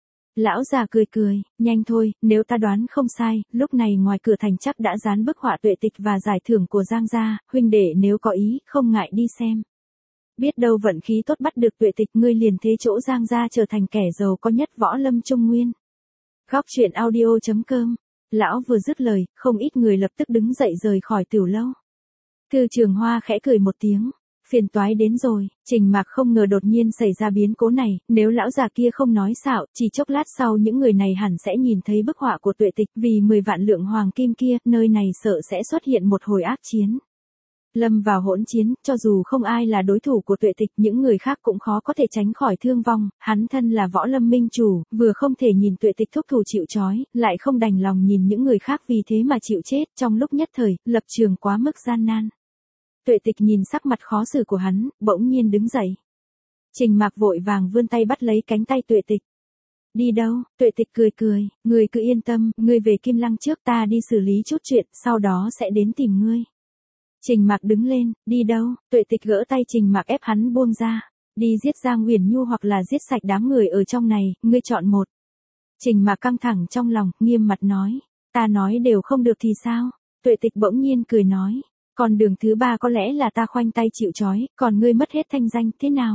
Speaker 1: Lão già cười cười, nhanh thôi, nếu ta đoán không sai, lúc này ngoài cửa thành chắc đã dán bức họa Tuệ Tịch và giải thưởng của Giang gia, huynh đệ nếu có ý, không ngại đi xem. Biết đâu vận khí tốt bắt được Tuệ Tịch, ngươi liền thế chỗ Giang gia trở thành kẻ giàu có nhất võ lâm Trung Nguyên. Góc truyện audio.com. Lão vừa dứt lời, không ít người lập tức đứng dậy rời khỏi tiểu lâu. Thư Trường Hoa khẽ cười một tiếng. Phiền toái đến rồi, Trình Mạc không ngờ đột nhiên xảy ra biến cố này, nếu lão già kia không nói xạo, chỉ chốc lát sau những người này hẳn sẽ nhìn thấy bức họa của Tuệ Tịch, vì 10 vạn lượng hoàng kim kia, nơi này sợ sẽ xuất hiện một hồi ác chiến. Lâm vào hỗn chiến, cho dù không ai là đối thủ của Tuệ Tịch, những người khác cũng khó có thể tránh khỏi thương vong, hắn thân là võ lâm minh chủ, vừa không thể nhìn Tuệ Tịch thúc thủ chịu trói, lại không đành lòng nhìn những người khác vì thế mà chịu chết, trong lúc nhất thời, lập trường quá mức gian nan. Tuệ Tịch nhìn sắc mặt khó xử của hắn, bỗng nhiên đứng dậy. Trình Mạc vội vàng vươn tay bắt lấy cánh tay Tuệ Tịch. Đi đâu? Tuệ Tịch cười cười, ngươi cứ yên tâm, ngươi về Kim Lăng trước, ta đi xử lý chút chuyện, sau đó sẽ đến tìm ngươi. Trình Mạc đứng lên, đi đâu? Tuệ Tịch gỡ tay Trình Mạc ép hắn buông ra. Đi giết Giang Uyển Nhu hoặc là giết sạch đám người ở trong này, ngươi chọn một. Trình Mạc căng thẳng trong lòng, nghiêm mặt nói. Ta nói đều không được thì sao? Tuệ Tịch bỗng nhiên cười nói. Còn đường thứ ba có lẽ là ta khoanh tay chịu trói, còn ngươi mất hết thanh danh thế nào?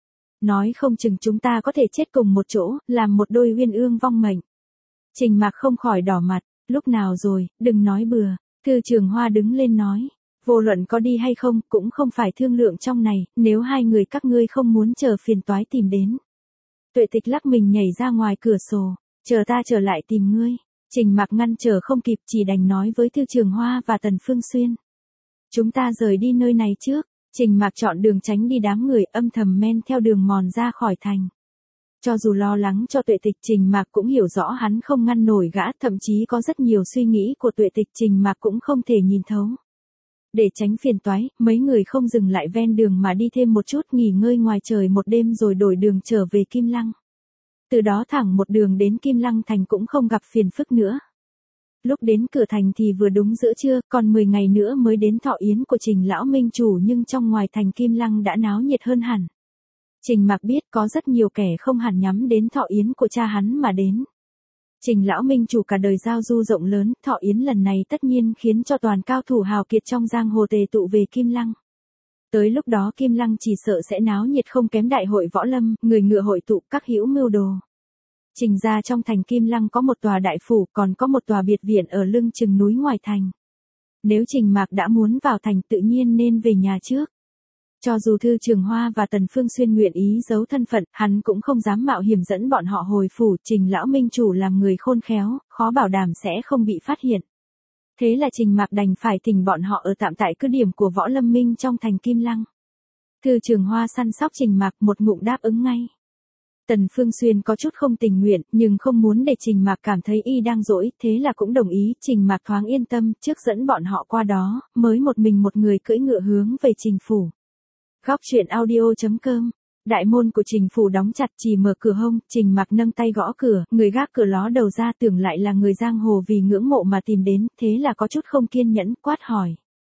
Speaker 1: Nói không chừng chúng ta có thể chết cùng một chỗ, làm một đôi uyên ương vong mệnh. Trình Mạc không khỏi đỏ mặt, lúc nào rồi, đừng nói bừa. Thư Trường Hoa đứng lên nói, vô luận có đi hay không, cũng không phải thương lượng trong này, nếu hai người các ngươi không muốn chờ phiền toái tìm đến. Tuệ Tịch lắc mình nhảy ra ngoài cửa sổ, chờ ta trở lại tìm ngươi. Trình Mạc ngăn trở không kịp, chỉ đành nói với Thư Trường Hoa và Tần Phương Xuyên. Chúng ta rời đi nơi này trước. Trình Mạc chọn đường tránh đi đám người, âm thầm men theo đường mòn ra khỏi thành. Cho dù lo lắng cho Tuệ Tịch, Trình Mạc cũng hiểu rõ hắn không ngăn nổi gã, thậm chí có rất nhiều suy nghĩ của Tuệ Tịch Trình Mạc cũng không thể nhìn thấu. Để tránh phiền toái, mấy người không dừng lại ven đường mà đi thêm một chút nghỉ ngơi ngoài trời một đêm rồi đổi đường trở về Kim Lăng. Từ đó thẳng một đường đến Kim Lăng thành cũng không gặp phiền phức nữa. Lúc đến cửa thành thì vừa đúng giữa trưa, còn 10 ngày nữa mới đến thọ yến của Trình lão minh chủ, nhưng trong ngoài thành Kim Lăng đã náo nhiệt hơn hẳn. Trình Mạc biết có rất nhiều kẻ không hẳn nhắm đến thọ yến của cha hắn mà đến. Trình lão minh chủ cả đời giao du rộng lớn, thọ yến lần này tất nhiên khiến cho toàn cao thủ hào kiệt trong giang hồ tề tụ về Kim Lăng. Tới lúc đó Kim Lăng chỉ sợ sẽ náo nhiệt không kém đại hội võ lâm, người ngựa hội tụ, các hữu mưu đồ. Trình gia trong thành Kim Lăng có một tòa đại phủ, còn có một tòa biệt viện ở lưng chừng núi ngoài thành. Nếu Trình Mạc đã muốn vào thành tự nhiên nên về nhà trước. Cho dù Thư Trường Hoa và Tần Phương Xuyên nguyện ý giấu thân phận, hắn cũng không dám mạo hiểm dẫn bọn họ hồi phủ. Trình lão minh chủ làm người khôn khéo, khó bảo đảm sẽ không bị phát hiện. Thế là Trình Mạc đành phải thỉnh bọn họ ở tạm tại cứ điểm của Võ Lâm Minh trong thành Kim Lăng. Thư Trường Hoa săn sóc Trình Mạc, một ngụm đáp ứng ngay. Tần Phương Xuyên có chút không tình nguyện, nhưng không muốn để Trình Mạc cảm thấy y đang dỗi, thế là cũng đồng ý. Trình Mạc thoáng yên tâm, trước dẫn bọn họ qua đó, mới một mình một người cưỡi ngựa hướng về Trình phủ. Góc truyện audio.com. Đại môn của Trình phủ đóng chặt, chỉ mở cửa hông. Trình Mạc nâng tay gõ cửa, người gác cửa ló đầu ra, tưởng lại là người giang hồ vì ngưỡng mộ mà tìm đến, thế là có chút không kiên nhẫn, quát hỏi.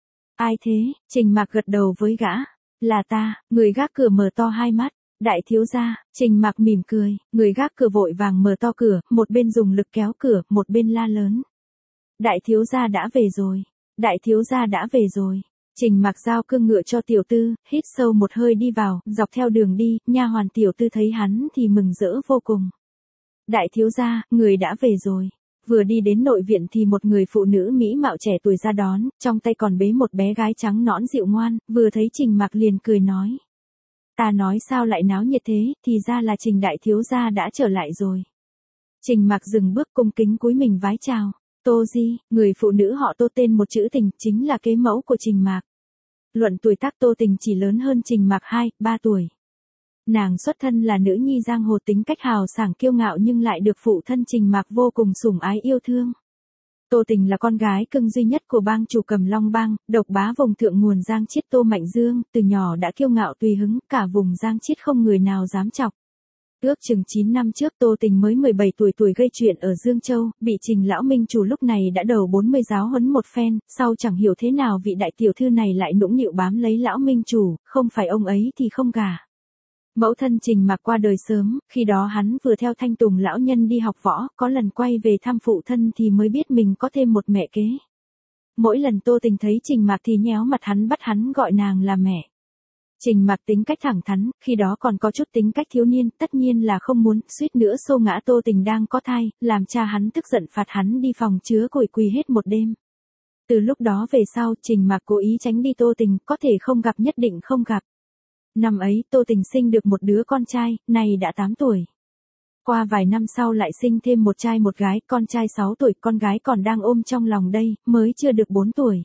Speaker 1: Ai thế? Trình Mạc gật đầu với gã. Là ta. Người gác cửa mở to hai mắt. Đại thiếu gia. Trình Mạc mỉm cười, người gác cửa vội vàng mở to cửa, một bên dùng lực kéo cửa, một bên la lớn. Đại thiếu gia đã về rồi. Đại thiếu gia đã về rồi. Trình Mạc giao cương ngựa cho tiểu tư, hít sâu một hơi đi vào, dọc theo đường đi, nha hoàn tiểu tư thấy hắn thì mừng rỡ vô cùng. Đại thiếu gia, người đã về rồi. Vừa đi đến nội viện thì một người phụ nữ mỹ mạo trẻ tuổi ra đón, trong tay còn bế một bé gái trắng nõn dịu ngoan, vừa thấy Trình Mạc liền cười nói. Ta nói sao lại náo nhiệt thế, thì ra là Trình đại thiếu gia đã trở lại rồi. Trình Mạc dừng bước cung kính cúi mình vái chào. Tô Di, người phụ nữ họ Tô tên một chữ Tình, chính là kế mẫu của Trình Mạc. Luận tuổi tác Tô Tình chỉ lớn hơn Trình Mạc 2-3 tuổi. Nàng xuất thân là nữ nhi giang hồ, tính cách hào sảng kiêu ngạo nhưng lại được phụ thân Trình Mạc vô cùng sủng ái yêu thương. Tô Tình là con gái cưng duy nhất của bang chủ Cầm Long bang, độc bá vùng thượng nguồn Giang Chiết Tô Mạnh Dương, từ nhỏ đã kiêu ngạo tùy hứng, cả vùng Giang Chiết không người nào dám chọc. Ước chừng 9 năm trước Tô Tình mới 17 tuổi gây chuyện ở Dương Châu, bị Trình lão minh chủ lúc này đã đầu 40 giáo huấn một phen, sau chẳng hiểu thế nào vị đại tiểu thư này lại nũng nịu bám lấy lão minh chủ, không phải ông ấy thì không gả. Mẫu thân Trình Mạc qua đời sớm, khi đó hắn vừa theo Thanh Tùng lão nhân đi học võ, có lần quay về thăm phụ thân thì mới biết mình có thêm một mẹ kế. Mỗi lần Tô Tình thấy Trình Mạc thì nhéo mặt hắn, bắt hắn gọi nàng là mẹ. Trình Mạc tính cách thẳng thắn, khi đó còn có chút tính cách thiếu niên, tất nhiên là không muốn, suýt nữa xô ngã Tô Tình đang có thai, làm cha hắn tức giận phạt hắn đi phòng chứa củi quỳ hết một đêm. Từ lúc đó về sau, Trình Mạc cố ý tránh đi Tô Tình, có thể không gặp nhất định không gặp. Năm ấy, Tô Tình sinh được một đứa con trai, nay đã 8 tuổi. Qua vài năm sau lại sinh thêm một trai một gái, con trai 6 tuổi, con gái còn đang ôm trong lòng đây, mới chưa được 4 tuổi.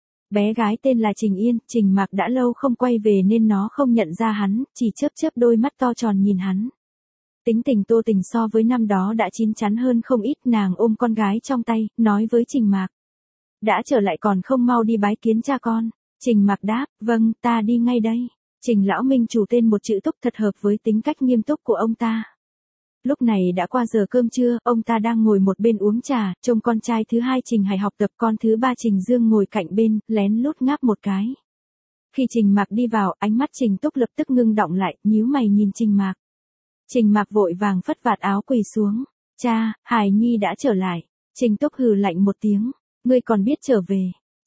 Speaker 1: Bé gái tên là Trình Yên, Trình Mạc đã lâu không quay về nên nó không nhận ra hắn, chỉ chớp chớp đôi mắt to tròn nhìn hắn. Tính tình Tô Tình so với năm đó đã chín chắn hơn không ít, nàng ôm con gái trong tay, nói với Trình Mạc. Đã trở lại còn không mau đi bái kiến cha con. Trình Mạc đáp, vâng, ta đi ngay đây. Trình lão minh chủ tên một chữ Túc thật hợp với tính cách nghiêm túc của ông ta. Lúc này đã qua giờ cơm trưa, ông ta đang ngồi một bên uống trà, trông con trai thứ hai Trình Hải học tập, con thứ ba Trình Dương ngồi cạnh bên, lén lút ngáp một cái. Khi Trình Mạc đi vào, ánh mắt Trình Túc lập tức ngưng đọng lại, nhíu mày nhìn Trình Mạc. Trình Mạc vội vàng phất vạt áo quỳ xuống. Cha, Hải Nhi đã trở lại. Trình Túc hừ lạnh một tiếng. Ngươi còn biết trở về.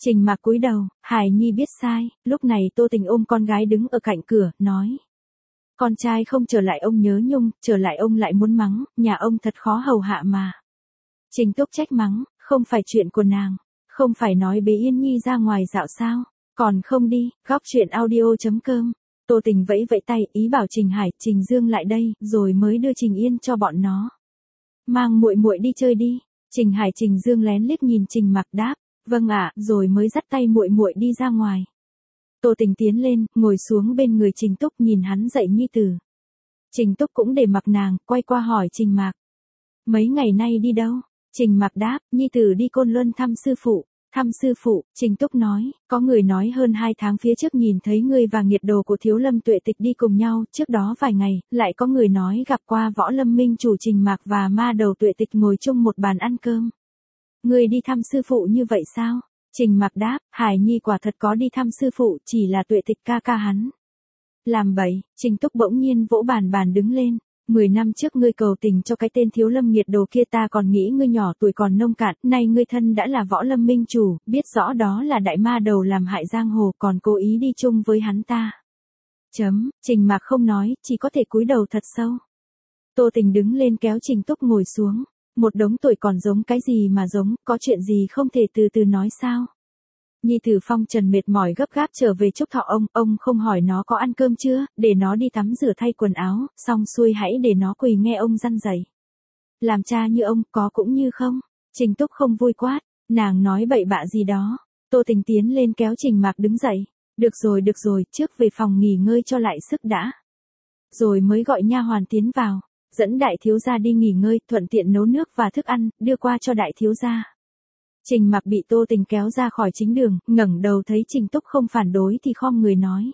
Speaker 1: Trình Mạc cúi đầu, Hải Nhi biết sai, lúc này Tô Tình ôm con gái đứng ở cạnh cửa, nói. Con trai không trở lại ông nhớ nhung, trở lại ông lại muốn mắng, nhà ông thật khó hầu hạ mà. Trình Túc trách mắng, không phải chuyện của nàng, không phải nói bế Yên Nhi ra ngoài dạo sao, còn không đi, góc chuyện audio.com. Tô Tình vẫy vẫy tay, ý bảo Trình Hải, Trình Dương lại đây, rồi mới đưa Trình Yên cho bọn nó. Mang muội muội đi chơi đi. Trình Hải Trình Dương lén liếc nhìn Trình Mạc đáp, vâng ạ, rồi mới dắt tay muội muội đi ra ngoài. Tô Tình tiến lên, ngồi xuống bên người Trình Túc nhìn hắn dạy nhi tử. Trình Túc cũng để mặc nàng, quay qua hỏi Trình Mạc. Mấy ngày nay đi đâu? Trình Mạc đáp, nhi tử đi Côn Luân thăm sư phụ. Thăm sư phụ, Trình Túc nói, có người nói hơn 2 tháng phía trước nhìn thấy ngươi và nghiệt đồ của Thiếu Lâm Tuệ Tịch đi cùng nhau, trước đó vài ngày, lại có người nói gặp qua Võ Lâm Minh chủ Trình Mạc và ma đầu Tuệ Tịch ngồi chung một bàn ăn cơm. Ngươi đi thăm sư phụ như vậy sao? Trình Mạc đáp, Hải Nhi quả thật có đi thăm sư phụ, chỉ là Tuệ Tịch ca ca hắn. Làm bậy, Trình Túc bỗng nhiên vỗ bàn đứng lên. 10 năm trước ngươi cầu tình cho cái tên Thiếu Lâm nghiệt đồ kia, ta còn nghĩ ngươi nhỏ tuổi còn nông cạn, nay ngươi thân đã là Võ Lâm Minh chủ, biết rõ đó là đại ma đầu làm hại giang hồ, còn cố ý đi chung với hắn ta. Trình Mạc không nói, chỉ có thể cúi đầu thật sâu. Tô Tình đứng lên kéo Trình Túc ngồi xuống. Một đống tuổi còn giống cái gì mà giống, có chuyện gì không thể từ từ nói sao? Nhi tử Phong Trần mệt mỏi gấp gáp trở về chúc thọ ông không hỏi nó có ăn cơm chưa, để nó đi tắm rửa thay quần áo, xong xuôi hãy để nó quỳ nghe ông răn dạy. Làm cha như ông, có cũng như không? Trình Túc không vui quát, nàng nói bậy bạ gì đó. Tô Tình tiến lên kéo Trình Mạc đứng dậy. Được rồi, trước về phòng nghỉ ngơi cho lại sức đã. Rồi mới gọi nha hoàn tiến vào, dẫn đại thiếu gia đi nghỉ ngơi, thuận tiện nấu nước và thức ăn, đưa qua cho đại thiếu gia. Trình Mạc bị Tô Tình kéo ra khỏi chính đường, ngẩng đầu thấy Trình Túc không phản đối thì khom người nói.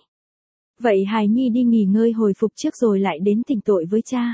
Speaker 1: Vậy Hài Nhi đi nghỉ ngơi hồi phục trước rồi lại đến thỉnh tội với cha.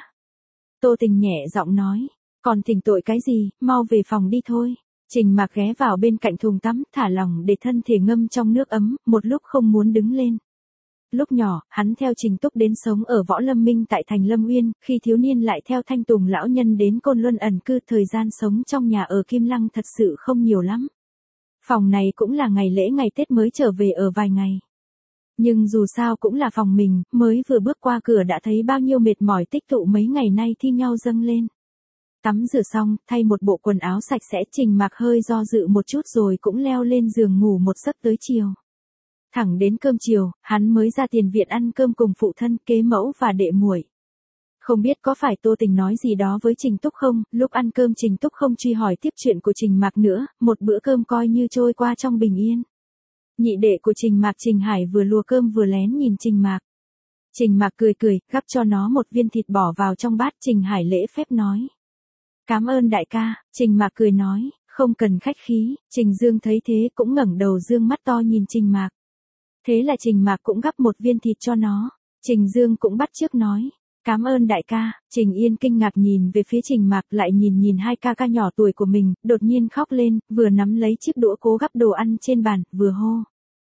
Speaker 1: Tô Tình nhẹ giọng nói, còn thỉnh tội cái gì, mau về phòng đi thôi. Trình Mạc ghé vào bên cạnh thùng tắm, thả lỏng để thân thể ngâm trong nước ấm, một lúc không muốn đứng lên. Lúc nhỏ, hắn theo Trình Túc đến sống ở Võ Lâm Minh tại thành Lâm Uyên, khi thiếu niên lại theo Thanh Tùng lão nhân đến Côn Luân ẩn cư, thời gian sống trong nhà ở Kim Lăng thật sự không nhiều lắm. Phòng này cũng là ngày lễ ngày Tết mới trở về ở vài ngày. Nhưng dù sao cũng là phòng mình, mới vừa bước qua cửa đã thấy bao nhiêu mệt mỏi tích tụ mấy ngày nay thi nhau dâng lên. Tắm rửa xong, thay một bộ quần áo sạch sẽ, Trình Mạc hơi do dự một chút rồi cũng leo lên giường ngủ một giấc tới chiều. Thẳng đến cơm chiều, hắn mới ra tiền viện ăn cơm cùng phụ thân, kế mẫu và đệ muội. Không biết có phải Tô Tình nói gì đó với Trình Túc không, lúc ăn cơm Trình Túc không truy hỏi tiếp chuyện của Trình Mạc nữa, một bữa cơm coi như trôi qua trong bình yên. Nhị đệ của Trình Mạc Trình Hải vừa lùa cơm vừa lén nhìn Trình Mạc. Trình Mạc cười, gắp cho nó một viên thịt bỏ vào trong bát. Trình Hải lễ phép nói. Cảm ơn đại ca. Trình Mạc cười nói, không cần khách khí. Trình Dương thấy thế cũng ngẩng đầu dương mắt to nhìn Trình Mạc. Thế là Trình Mạc cũng gắp một viên thịt cho nó. Trình Dương cũng bắt chước nói. Cảm ơn đại ca. Trình Yên kinh ngạc nhìn về phía Trình Mạc, lại nhìn hai ca ca nhỏ tuổi của mình, đột nhiên khóc lên, vừa nắm lấy chiếc đũa cố gắp đồ ăn trên bàn, vừa hô.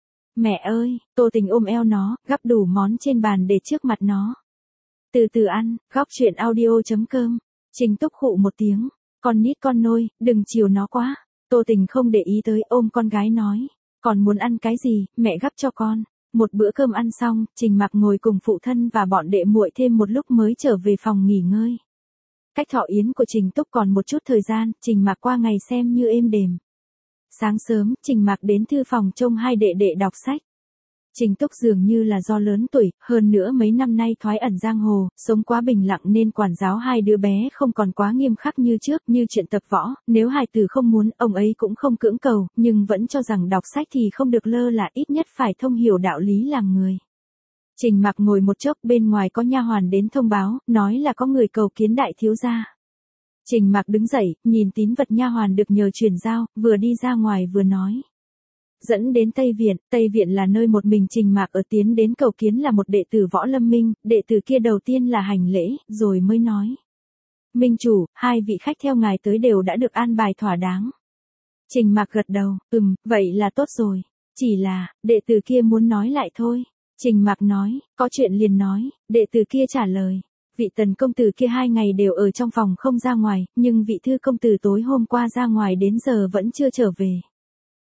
Speaker 1: Mẹ ơi. Tô Tình ôm eo nó, gắp đủ món trên bàn để trước mặt nó. Từ từ ăn. Góc chuyện audio.com. Trình Túc khụ một tiếng. Con nít con nôi, đừng chiều nó quá. Tô Tình không để ý tới, ôm con gái nói. Còn muốn ăn cái gì, mẹ gắp cho con. Một bữa cơm ăn xong, Trình Mạc ngồi cùng phụ thân và bọn đệ muội thêm một lúc mới trở về phòng nghỉ ngơi. Cách thọ yến của Trình Túc còn một chút thời gian, Trình Mạc qua ngày xem như êm đềm. Sáng sớm, Trình Mạc đến thư phòng trông hai đệ đệ đọc sách. Trình Túc dường như là do lớn tuổi, hơn nữa mấy năm nay thoái ẩn giang hồ, sống quá bình lặng nên quản giáo hai đứa bé không còn quá nghiêm khắc như trước, như chuyện tập võ, nếu hài tử không muốn, ông ấy cũng không cưỡng cầu, nhưng vẫn cho rằng đọc sách thì không được lơ là, ít nhất phải thông hiểu đạo lý làm người. Trình Mạc ngồi một chốc, bên ngoài có nha hoàn đến thông báo, nói là có người cầu kiến đại thiếu gia. Trình Mạc đứng dậy, nhìn tín vật nha hoàn được nhờ truyền giao, vừa đi ra ngoài vừa nói. Dẫn đến Tây Viện là nơi một mình Trình Mạc ở, tiến đến cầu kiến là một đệ tử Võ Lâm Minh, đệ tử kia đầu tiên là hành lễ, rồi mới nói. Minh chủ, hai vị khách theo ngài tới đều đã được an bài thỏa đáng. Trình Mạc gật đầu, vậy là tốt rồi. Chỉ là, đệ tử kia muốn nói lại thôi. Trình Mạc nói, có chuyện liền nói, đệ tử kia trả lời. Vị Tần công tử kia 2 ngày đều ở trong phòng không ra ngoài, nhưng vị Thư công tử tối hôm qua ra ngoài đến giờ vẫn chưa trở về.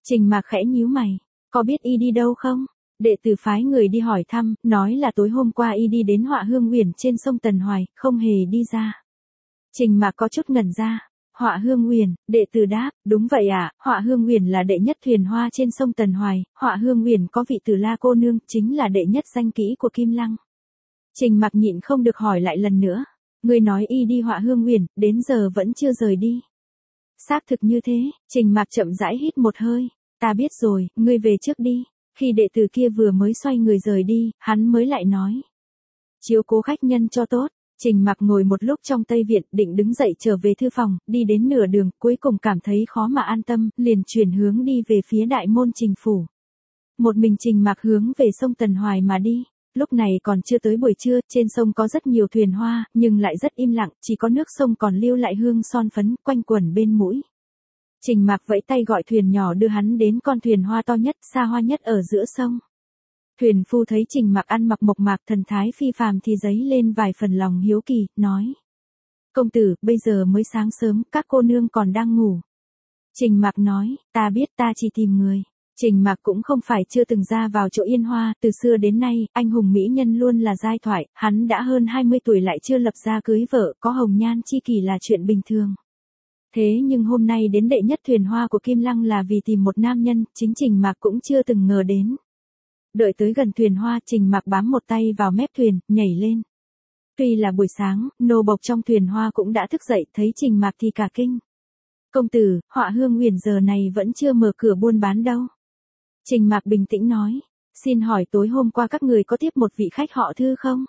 Speaker 1: Trình Mạc khẽ nhíu mày, có biết y đi đâu không? Đệ tử phái người đi hỏi thăm, nói là tối hôm qua y đi đến Họa Hương Uyển trên sông Tần Hoài, không hề đi ra. Trình Mạc có chút ngẩn ra. Họa Hương Uyển, đệ tử đáp, đúng vậy ạ, Họa Hương Uyển là đệ nhất thuyền hoa trên sông Tần Hoài, Họa Hương Uyển có vị Tử La cô nương, chính là đệ nhất danh kỹ của Kim Lăng. Trình Mạc nhịn không được hỏi lại lần nữa, ngươi nói y đi Họa Hương Uyển, đến giờ vẫn chưa rời đi. Xác thực như thế, Trình Mạc chậm rãi hít một hơi, ta biết rồi, ngươi về trước đi. Khi đệ tử kia vừa mới xoay người rời đi, hắn mới lại nói, chiếu cố khách nhân cho tốt. Trình Mạc ngồi một lúc trong Tây Viện, định đứng dậy trở về thư phòng, đi đến nửa đường, cuối cùng cảm thấy khó mà an tâm, liền chuyển hướng đi về phía đại môn Trình phủ. Một mình Trình Mạc hướng về sông Tần Hoài mà đi. Lúc này còn chưa tới buổi trưa, trên sông có rất nhiều thuyền hoa, nhưng lại rất im lặng, chỉ có nước sông còn lưu lại hương son phấn, quanh quẩn bên mũi. Trình Mạc vẫy tay gọi thuyền nhỏ đưa hắn đến con thuyền hoa to nhất, xa hoa nhất ở giữa sông. Thuyền phu thấy Trình Mạc ăn mặc mộc mạc thần thái phi phàm thì dấy lên vài phần lòng hiếu kỳ, nói. Công tử, bây giờ mới sáng sớm, các cô nương còn đang ngủ. Trình Mạc nói, ta biết ta chỉ tìm người. Trình Mạc cũng không phải chưa từng ra vào chỗ Yên Hoa, từ xưa đến nay, anh hùng mỹ nhân luôn là giai thoại, hắn đã hơn 20 tuổi lại chưa lập gia cưới vợ, có hồng nhan chi kỷ là chuyện bình thường. Thế nhưng hôm nay đến đệ nhất thuyền hoa của Kim Lăng là vì tìm một nam nhân, chính Trình Mạc cũng chưa từng ngờ đến. Đợi tới gần thuyền hoa, Trình Mạc bám một tay vào mép thuyền, nhảy lên. Tuy là buổi sáng, nô bộc trong thuyền hoa cũng đã thức dậy, thấy Trình Mạc thì cả kinh. Công tử, Họa Hương Uyển giờ này vẫn chưa mở cửa buôn bán đâu. Trình Mạc bình tĩnh nói, xin hỏi tối hôm qua các người có tiếp một vị khách họ Thư không?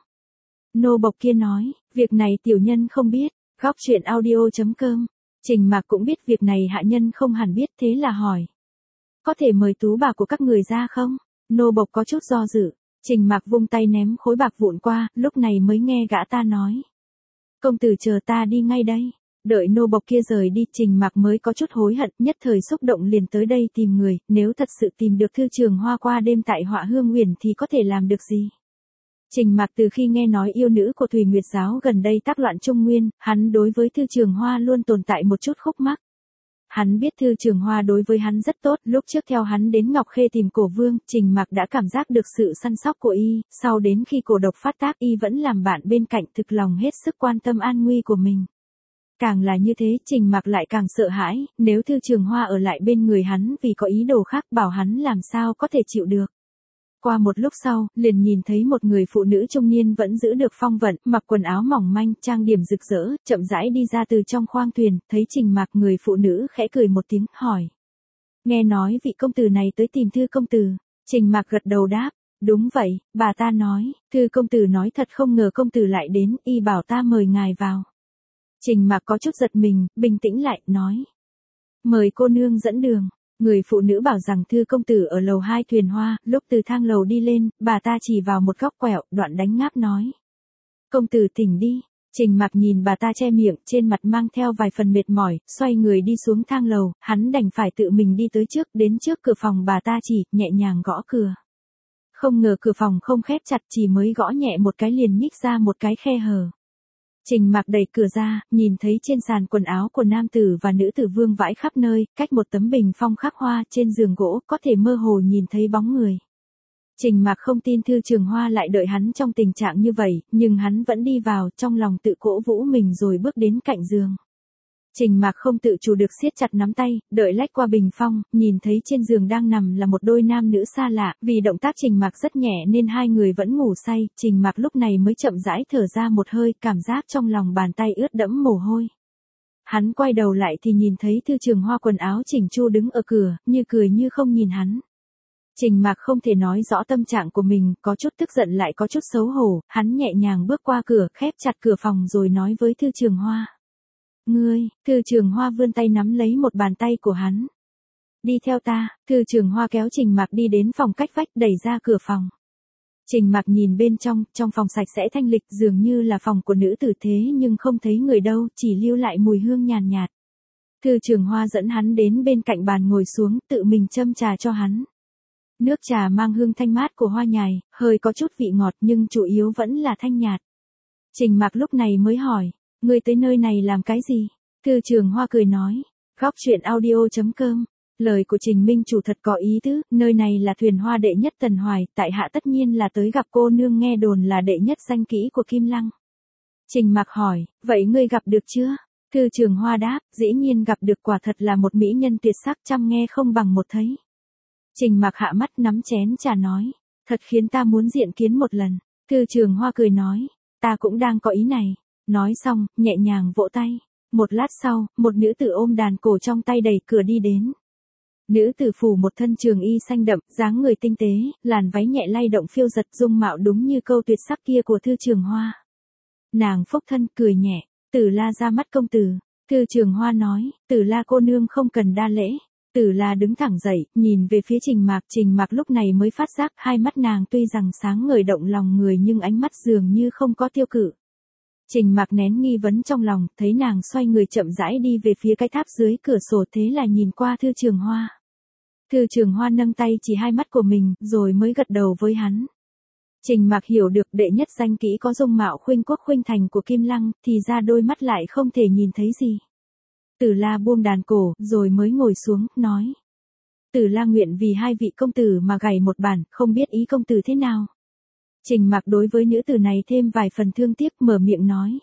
Speaker 1: Nô bộc kia nói, việc này tiểu nhân không biết, góc truyện audio.com. Trình Mạc cũng biết việc này hạ nhân không hẳn biết, thế là hỏi. Có thể mời tú bà của các người ra không? Nô bộc có chút do dự. Trình Mạc vung tay ném khối bạc vụn qua, lúc này mới nghe gã ta nói. Công tử chờ ta đi ngay đây. Đợi nô bộc kia rời đi, Trình Mạc mới có chút hối hận, nhất thời xúc động liền tới đây tìm người, nếu thật sự tìm được Thư Trường Hoa qua đêm tại Họa Hương Uyển thì có thể làm được gì? Trình Mạc từ khi nghe nói yêu nữ của Thủy Nguyệt giáo gần đây tác loạn Trung Nguyên, hắn đối với Thư Trường Hoa luôn tồn tại một chút khúc mắc. Hắn biết Thư Trường Hoa đối với hắn rất tốt, lúc trước theo hắn đến Ngọc Khê tìm Cổ Vương, Trình Mạc đã cảm giác được sự săn sóc của y, sau đến khi cổ độc phát tác y vẫn làm bạn bên cạnh, thực lòng hết sức quan tâm an nguy của mình. Càng là như thế, Trình Mạc lại càng sợ hãi, nếu Thư Trường Hoa ở lại bên người hắn vì có ý đồ khác, bảo hắn làm sao có thể chịu được. Qua một lúc sau, liền nhìn thấy một người phụ nữ trung niên vẫn giữ được phong vận, mặc quần áo mỏng manh, trang điểm rực rỡ, chậm rãi đi ra từ trong khoang thuyền, thấy Trình Mạc, người phụ nữ khẽ cười một tiếng, hỏi. Nghe nói vị công tử này tới tìm Thư công tử. Trình Mạc gật đầu đáp, đúng vậy, bà ta nói, Thư công tử nói thật không ngờ công tử lại đến, y bảo ta mời ngài vào. Trình Mạc có chút giật mình, bình tĩnh lại, nói. Mời cô nương dẫn đường. Người phụ nữ bảo rằng Thư công tử ở lầu 2 thuyền hoa, lúc từ thang lầu đi lên, bà ta chỉ vào một góc quẹo, đoạn đánh ngáp nói. Công tử tỉnh đi. Trình Mạc nhìn bà ta che miệng, trên mặt mang theo vài phần mệt mỏi, xoay người đi xuống thang lầu, hắn đành phải tự mình đi tới trước, đến trước cửa phòng bà ta chỉ, nhẹ nhàng gõ cửa. Không ngờ cửa phòng không khép chặt, chỉ mới gõ nhẹ một cái liền nhích ra một cái khe hở. Trình Mạc đẩy cửa ra, nhìn thấy trên sàn quần áo của nam tử và nữ tử vương vãi khắp nơi, cách một tấm bình phong khắc hoa trên giường gỗ, có thể mơ hồ nhìn thấy bóng người. Trình Mạc không tin Thư Trường Hoa lại đợi hắn trong tình trạng như vậy, nhưng hắn vẫn đi vào, trong lòng tự cổ vũ mình rồi bước đến cạnh giường. Trình Mạc không tự chủ được siết chặt nắm tay, đợi lách qua bình phong, nhìn thấy trên giường đang nằm là một đôi nam nữ xa lạ, vì động tác Trình Mạc rất nhẹ nên hai người vẫn ngủ say, Trình Mạc lúc này mới chậm rãi thở ra một hơi, cảm giác trong lòng bàn tay ướt đẫm mồ hôi. Hắn quay đầu lại thì nhìn thấy Thư Trường Hoa quần áo chỉnh chu đứng ở cửa, như cười như không nhìn hắn. Trình Mạc không thể nói rõ tâm trạng của mình, có chút tức giận lại có chút xấu hổ, hắn nhẹ nhàng bước qua cửa, khép chặt cửa phòng rồi nói với Thư Trường Hoa. Ngươi, Thư Trường Hoa vươn tay nắm lấy một bàn tay của hắn. Đi theo ta. Thư Trường Hoa kéo Trình Mạc đi đến phòng cách vách, đẩy ra cửa phòng. Trình Mạc nhìn bên trong phòng sạch sẽ thanh lịch, dường như là phòng của nữ tử thế nhưng không thấy người đâu, chỉ lưu lại mùi hương nhàn nhạt. Thư Trường Hoa dẫn hắn đến bên cạnh bàn ngồi xuống, tự mình châm trà cho hắn. Nước trà mang hương thanh mát của hoa nhài, hơi có chút vị ngọt nhưng chủ yếu vẫn là thanh nhạt. Trình Mạc lúc này mới hỏi. Ngươi tới nơi này làm cái gì? Thư Trường Hoa cười nói. Góc truyện audio.com Lời của Trình Minh chủ thật có ý tứ, nơi này là thuyền hoa đệ nhất Tần Hoài, tại hạ tất nhiên là tới gặp cô nương, nghe đồn là đệ nhất danh kỹ của Kim Lăng. Trình Mạc hỏi, vậy ngươi gặp được chưa? Thư Trường Hoa đáp, dĩ nhiên gặp được, quả thật là một mỹ nhân tuyệt sắc, trăm nghe không bằng một thấy. Trình Mạc hạ mắt nắm chén trà nói, thật khiến ta muốn diện kiến một lần. Thư Trường Hoa cười nói, ta cũng đang có ý này. Nói xong, nhẹ nhàng vỗ tay. Một lát sau, một nữ tử ôm đàn cổ trong tay đẩy cửa đi đến. Nữ tử phủ một thân trường y xanh đậm, dáng người tinh tế, làn váy nhẹ lay động phiêu giật, dung mạo đúng như câu tuyệt sắc kia của Thư Trường Hoa. Nàng phúc thân cười nhẹ, Tử La ra mắt công tử. Thư Trường Hoa nói, Tử La cô nương không cần đa lễ. Tử La đứng thẳng dậy, nhìn về phía Trình Mạc lúc này mới phát giác hai mắt nàng tuy rằng sáng ngời động lòng người nhưng ánh mắt dường như không có tiêu cự. Trình Mạc nén nghi vấn trong lòng, thấy nàng xoay người chậm rãi đi về phía cái tháp dưới cửa sổ, thế là nhìn qua Thư Trường Hoa. Thư Trường Hoa nâng tay chỉ hai mắt của mình, rồi mới gật đầu với hắn. Trình Mạc hiểu được đệ nhất danh kỹ có dung mạo khuynh quốc khuynh thành của Kim Lăng, thì ra đôi mắt lại không thể nhìn thấy gì. Tử La buông đàn cổ, rồi mới ngồi xuống, nói. Tử La nguyện vì hai vị công tử mà gảy một bản, không biết ý công tử thế nào. Trình Mạc đối với nữ tử này thêm vài phần thương tiếc, mở miệng nói.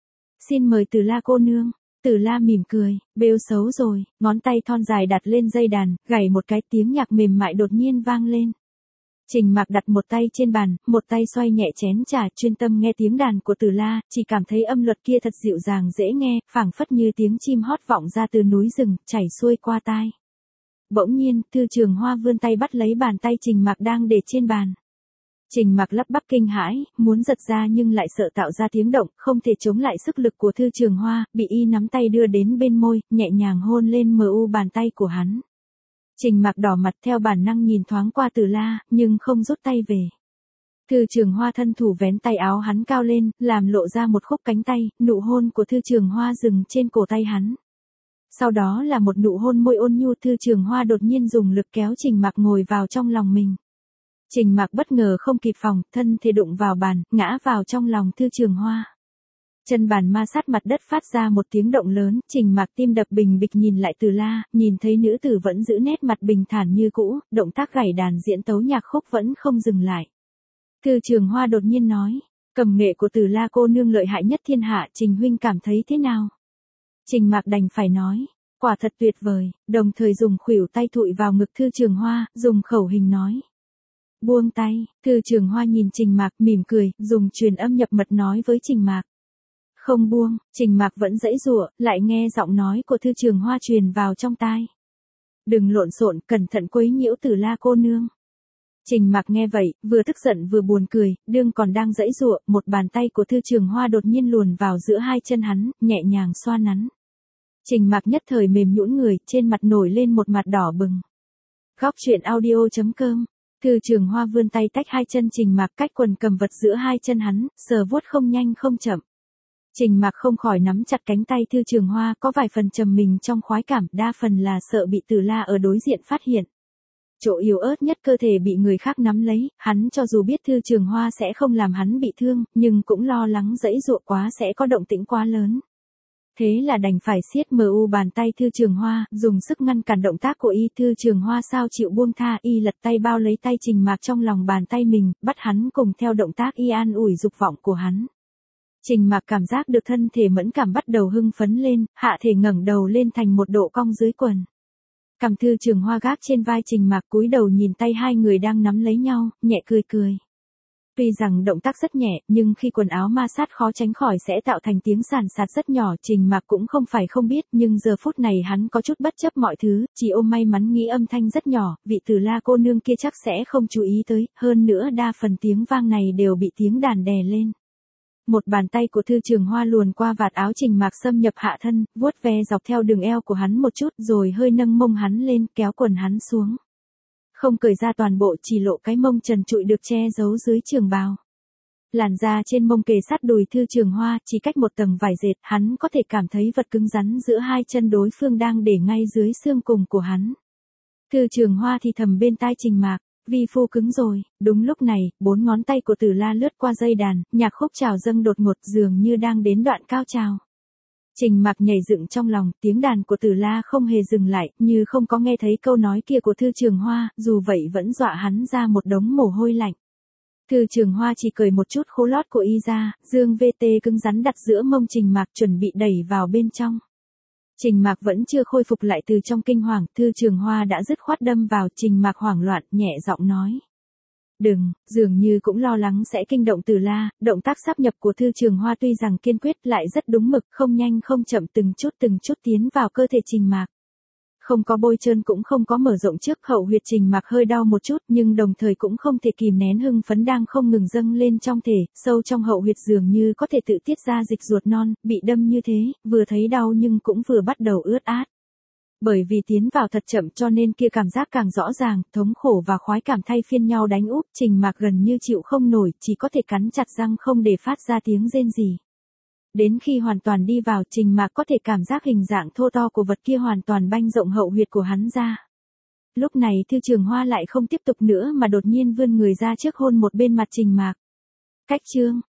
Speaker 1: Xin mời Tử La cô nương. Tử La mỉm cười, bêu xấu rồi, ngón tay thon dài đặt lên dây đàn, gảy một cái, tiếng nhạc mềm mại đột nhiên vang lên. Trình Mạc đặt một tay trên bàn, một tay xoay nhẹ chén trà, chuyên tâm nghe tiếng đàn của Tử La, chỉ cảm thấy âm luật kia thật dịu dàng dễ nghe, phảng phất như tiếng chim hót vọng ra từ núi rừng, chảy xuôi qua tai. Bỗng nhiên, Thư Trường Hoa vươn tay bắt lấy bàn tay Trình Mạc đang để trên bàn. Trình Mạc lắp bắp kinh hãi, muốn giật ra nhưng lại sợ tạo ra tiếng động, không thể chống lại sức lực của Thư Trường Hoa, bị y nắm tay đưa đến bên môi, nhẹ nhàng hôn lên bàn tay của hắn. Trình Mạc đỏ mặt, theo bản năng nhìn thoáng qua Tử La, nhưng không rút tay về. Thư Trường Hoa thân thủ vén tay áo hắn cao lên, làm lộ ra một khúc cánh tay, nụ hôn của Thư Trường Hoa dừng trên cổ tay hắn. Sau đó là một nụ hôn môi ôn nhu, Thư Trường Hoa đột nhiên dùng lực kéo Trình Mạc ngồi vào trong lòng mình. Trình Mạc bất ngờ không kịp phòng, thân thể đụng vào bàn, ngã vào trong lòng Thư Trường Hoa. Chân bàn ma sát mặt đất phát ra một tiếng động lớn, Trình Mạc tim đập bình bịch nhìn lại Tử La, nhìn thấy nữ tử vẫn giữ nét mặt bình thản như cũ, động tác gảy đàn diễn tấu nhạc khúc vẫn không dừng lại. Thư Trường Hoa đột nhiên nói, cầm nghệ của Tử La cô nương lợi hại nhất thiên hạ, Trình huynh cảm thấy thế nào? Trình Mạc đành phải nói, quả thật tuyệt vời, đồng thời dùng khuỷu tay thụi vào ngực Thư Trường Hoa, dùng khẩu hình nói. Buông tay, Thư Trường Hoa nhìn Trình Mạc mỉm cười, dùng truyền âm nhập mật nói với Trình Mạc. Không buông, Trình Mạc vẫn giãy giụa, lại nghe giọng nói của Thư Trường Hoa truyền vào trong tai. Đừng lộn xộn, cẩn thận quấy nhiễu Tử La cô nương. Trình Mạc nghe vậy, vừa tức giận vừa buồn cười, đương còn đang giãy giụa, một bàn tay của Thư Trường Hoa đột nhiên luồn vào giữa hai chân hắn, nhẹ nhàng xoa nắn. Trình Mạc nhất thời mềm nhũn người, trên mặt nổi lên một mặt đỏ bừng. Góc truyện audio.com. Thư Trường Hoa vươn tay tách hai chân Trình Mạc, cách quần cầm vật giữa hai chân hắn, sờ vuốt không nhanh không chậm. Trình Mạc không khỏi nắm chặt cánh tay Thư Trường Hoa, có vài phần trầm mình trong khoái cảm, đa phần là sợ bị Tử La ở đối diện phát hiện. Chỗ yếu ớt nhất cơ thể bị người khác nắm lấy, hắn cho dù biết Thư Trường Hoa sẽ không làm hắn bị thương, nhưng cũng lo lắng giãy giụa quá sẽ có động tĩnh quá lớn. Thế là đành phải siết bàn tay Thư Trường Hoa, dùng sức ngăn cản động tác của y. Thư Trường Hoa sao chịu buông tha, y lật tay bao lấy tay Trình Mạc trong lòng bàn tay mình, bắt hắn cùng theo động tác y an ủi dục vọng của hắn. Trình Mạc cảm giác được thân thể mẫn cảm bắt đầu hưng phấn lên, hạ thể ngẩng đầu lên thành một độ cong dưới quần. Cằm Thư Trường Hoa gác trên vai Trình Mạc, cúi đầu nhìn tay hai người đang nắm lấy nhau, nhẹ cười cười. Tuy rằng động tác rất nhẹ, nhưng khi quần áo ma sát khó tránh khỏi sẽ tạo thành tiếng sàn sạt rất nhỏ, Trình Mạc cũng không phải không biết, nhưng giờ phút này hắn có chút bất chấp mọi thứ, chỉ ôm may mắn nghĩ âm thanh rất nhỏ, vị Tử La cô nương kia chắc sẽ không chú ý tới, hơn nữa đa phần tiếng vang này đều bị tiếng đàn đè lên. Một bàn tay của Thư Trường Hoa luồn qua vạt áo Trình Mạc xâm nhập hạ thân, vuốt ve dọc theo đường eo của hắn một chút, rồi hơi nâng mông hắn lên, kéo quần hắn xuống. Không cởi ra toàn bộ, chỉ lộ cái mông trần trụi được che giấu dưới trường bào. Làn da trên mông kề sát đùi Thư Trường Hoa, chỉ cách một tầng vải dệt, hắn có thể cảm thấy vật cứng rắn giữa hai chân đối phương đang để ngay dưới xương cùng của hắn. Thư Trường Hoa thì thầm bên tai Trình Mạc, vi phu cứng rồi. Đúng lúc này, 4 ngón tay của Tử La lướt qua dây đàn, nhạc khúc trào dâng đột ngột, dường như đang đến đoạn cao trào. Trình Mạc nhảy dựng trong lòng, tiếng đàn của Tử La không hề dừng lại, như không có nghe thấy câu nói kia của Thư Trường Hoa, dù vậy vẫn dọa hắn ra một đống mồ hôi lạnh. Thư Trường Hoa chỉ cởi một chút khố lót của y ra, dương VT cứng rắn đặt giữa mông Trình Mạc chuẩn bị đẩy vào bên trong. Trình Mạc vẫn chưa khôi phục lại từ trong kinh hoàng, Thư Trường Hoa đã dứt khoát đâm vào, Trình Mạc hoảng loạn, nhẹ giọng nói. Đừng, dường như cũng lo lắng sẽ kinh động Tử La, động tác sáp nhập của Thư Trường Hoa tuy rằng kiên quyết lại rất đúng mực, không nhanh không chậm từng chút tiến vào cơ thể Trình Mạc. Không có bôi trơn cũng không có mở rộng trước hậu huyệt Trình Mạc hơi đau một chút nhưng đồng thời cũng không thể kìm nén hưng phấn đang không ngừng dâng lên trong thể, sâu trong hậu huyệt dường như có thể tự tiết ra dịch ruột non, bị đâm như thế, vừa thấy đau nhưng cũng vừa bắt đầu ướt át. Bởi vì tiến vào thật chậm cho nên kia cảm giác càng rõ ràng, thống khổ và khoái cảm thay phiên nhau đánh úp, Trình Mạc gần như chịu không nổi, chỉ có thể cắn chặt răng không để phát ra tiếng rên gì. Đến khi hoàn toàn đi vào, Trình Mạc có thể cảm giác hình dạng thô to của vật kia hoàn toàn banh rộng hậu huyệt của hắn ra. Lúc này Thư Trường Hoa lại không tiếp tục nữa mà đột nhiên vươn người ra trước hôn một bên mặt Trình Mạc. Cách chương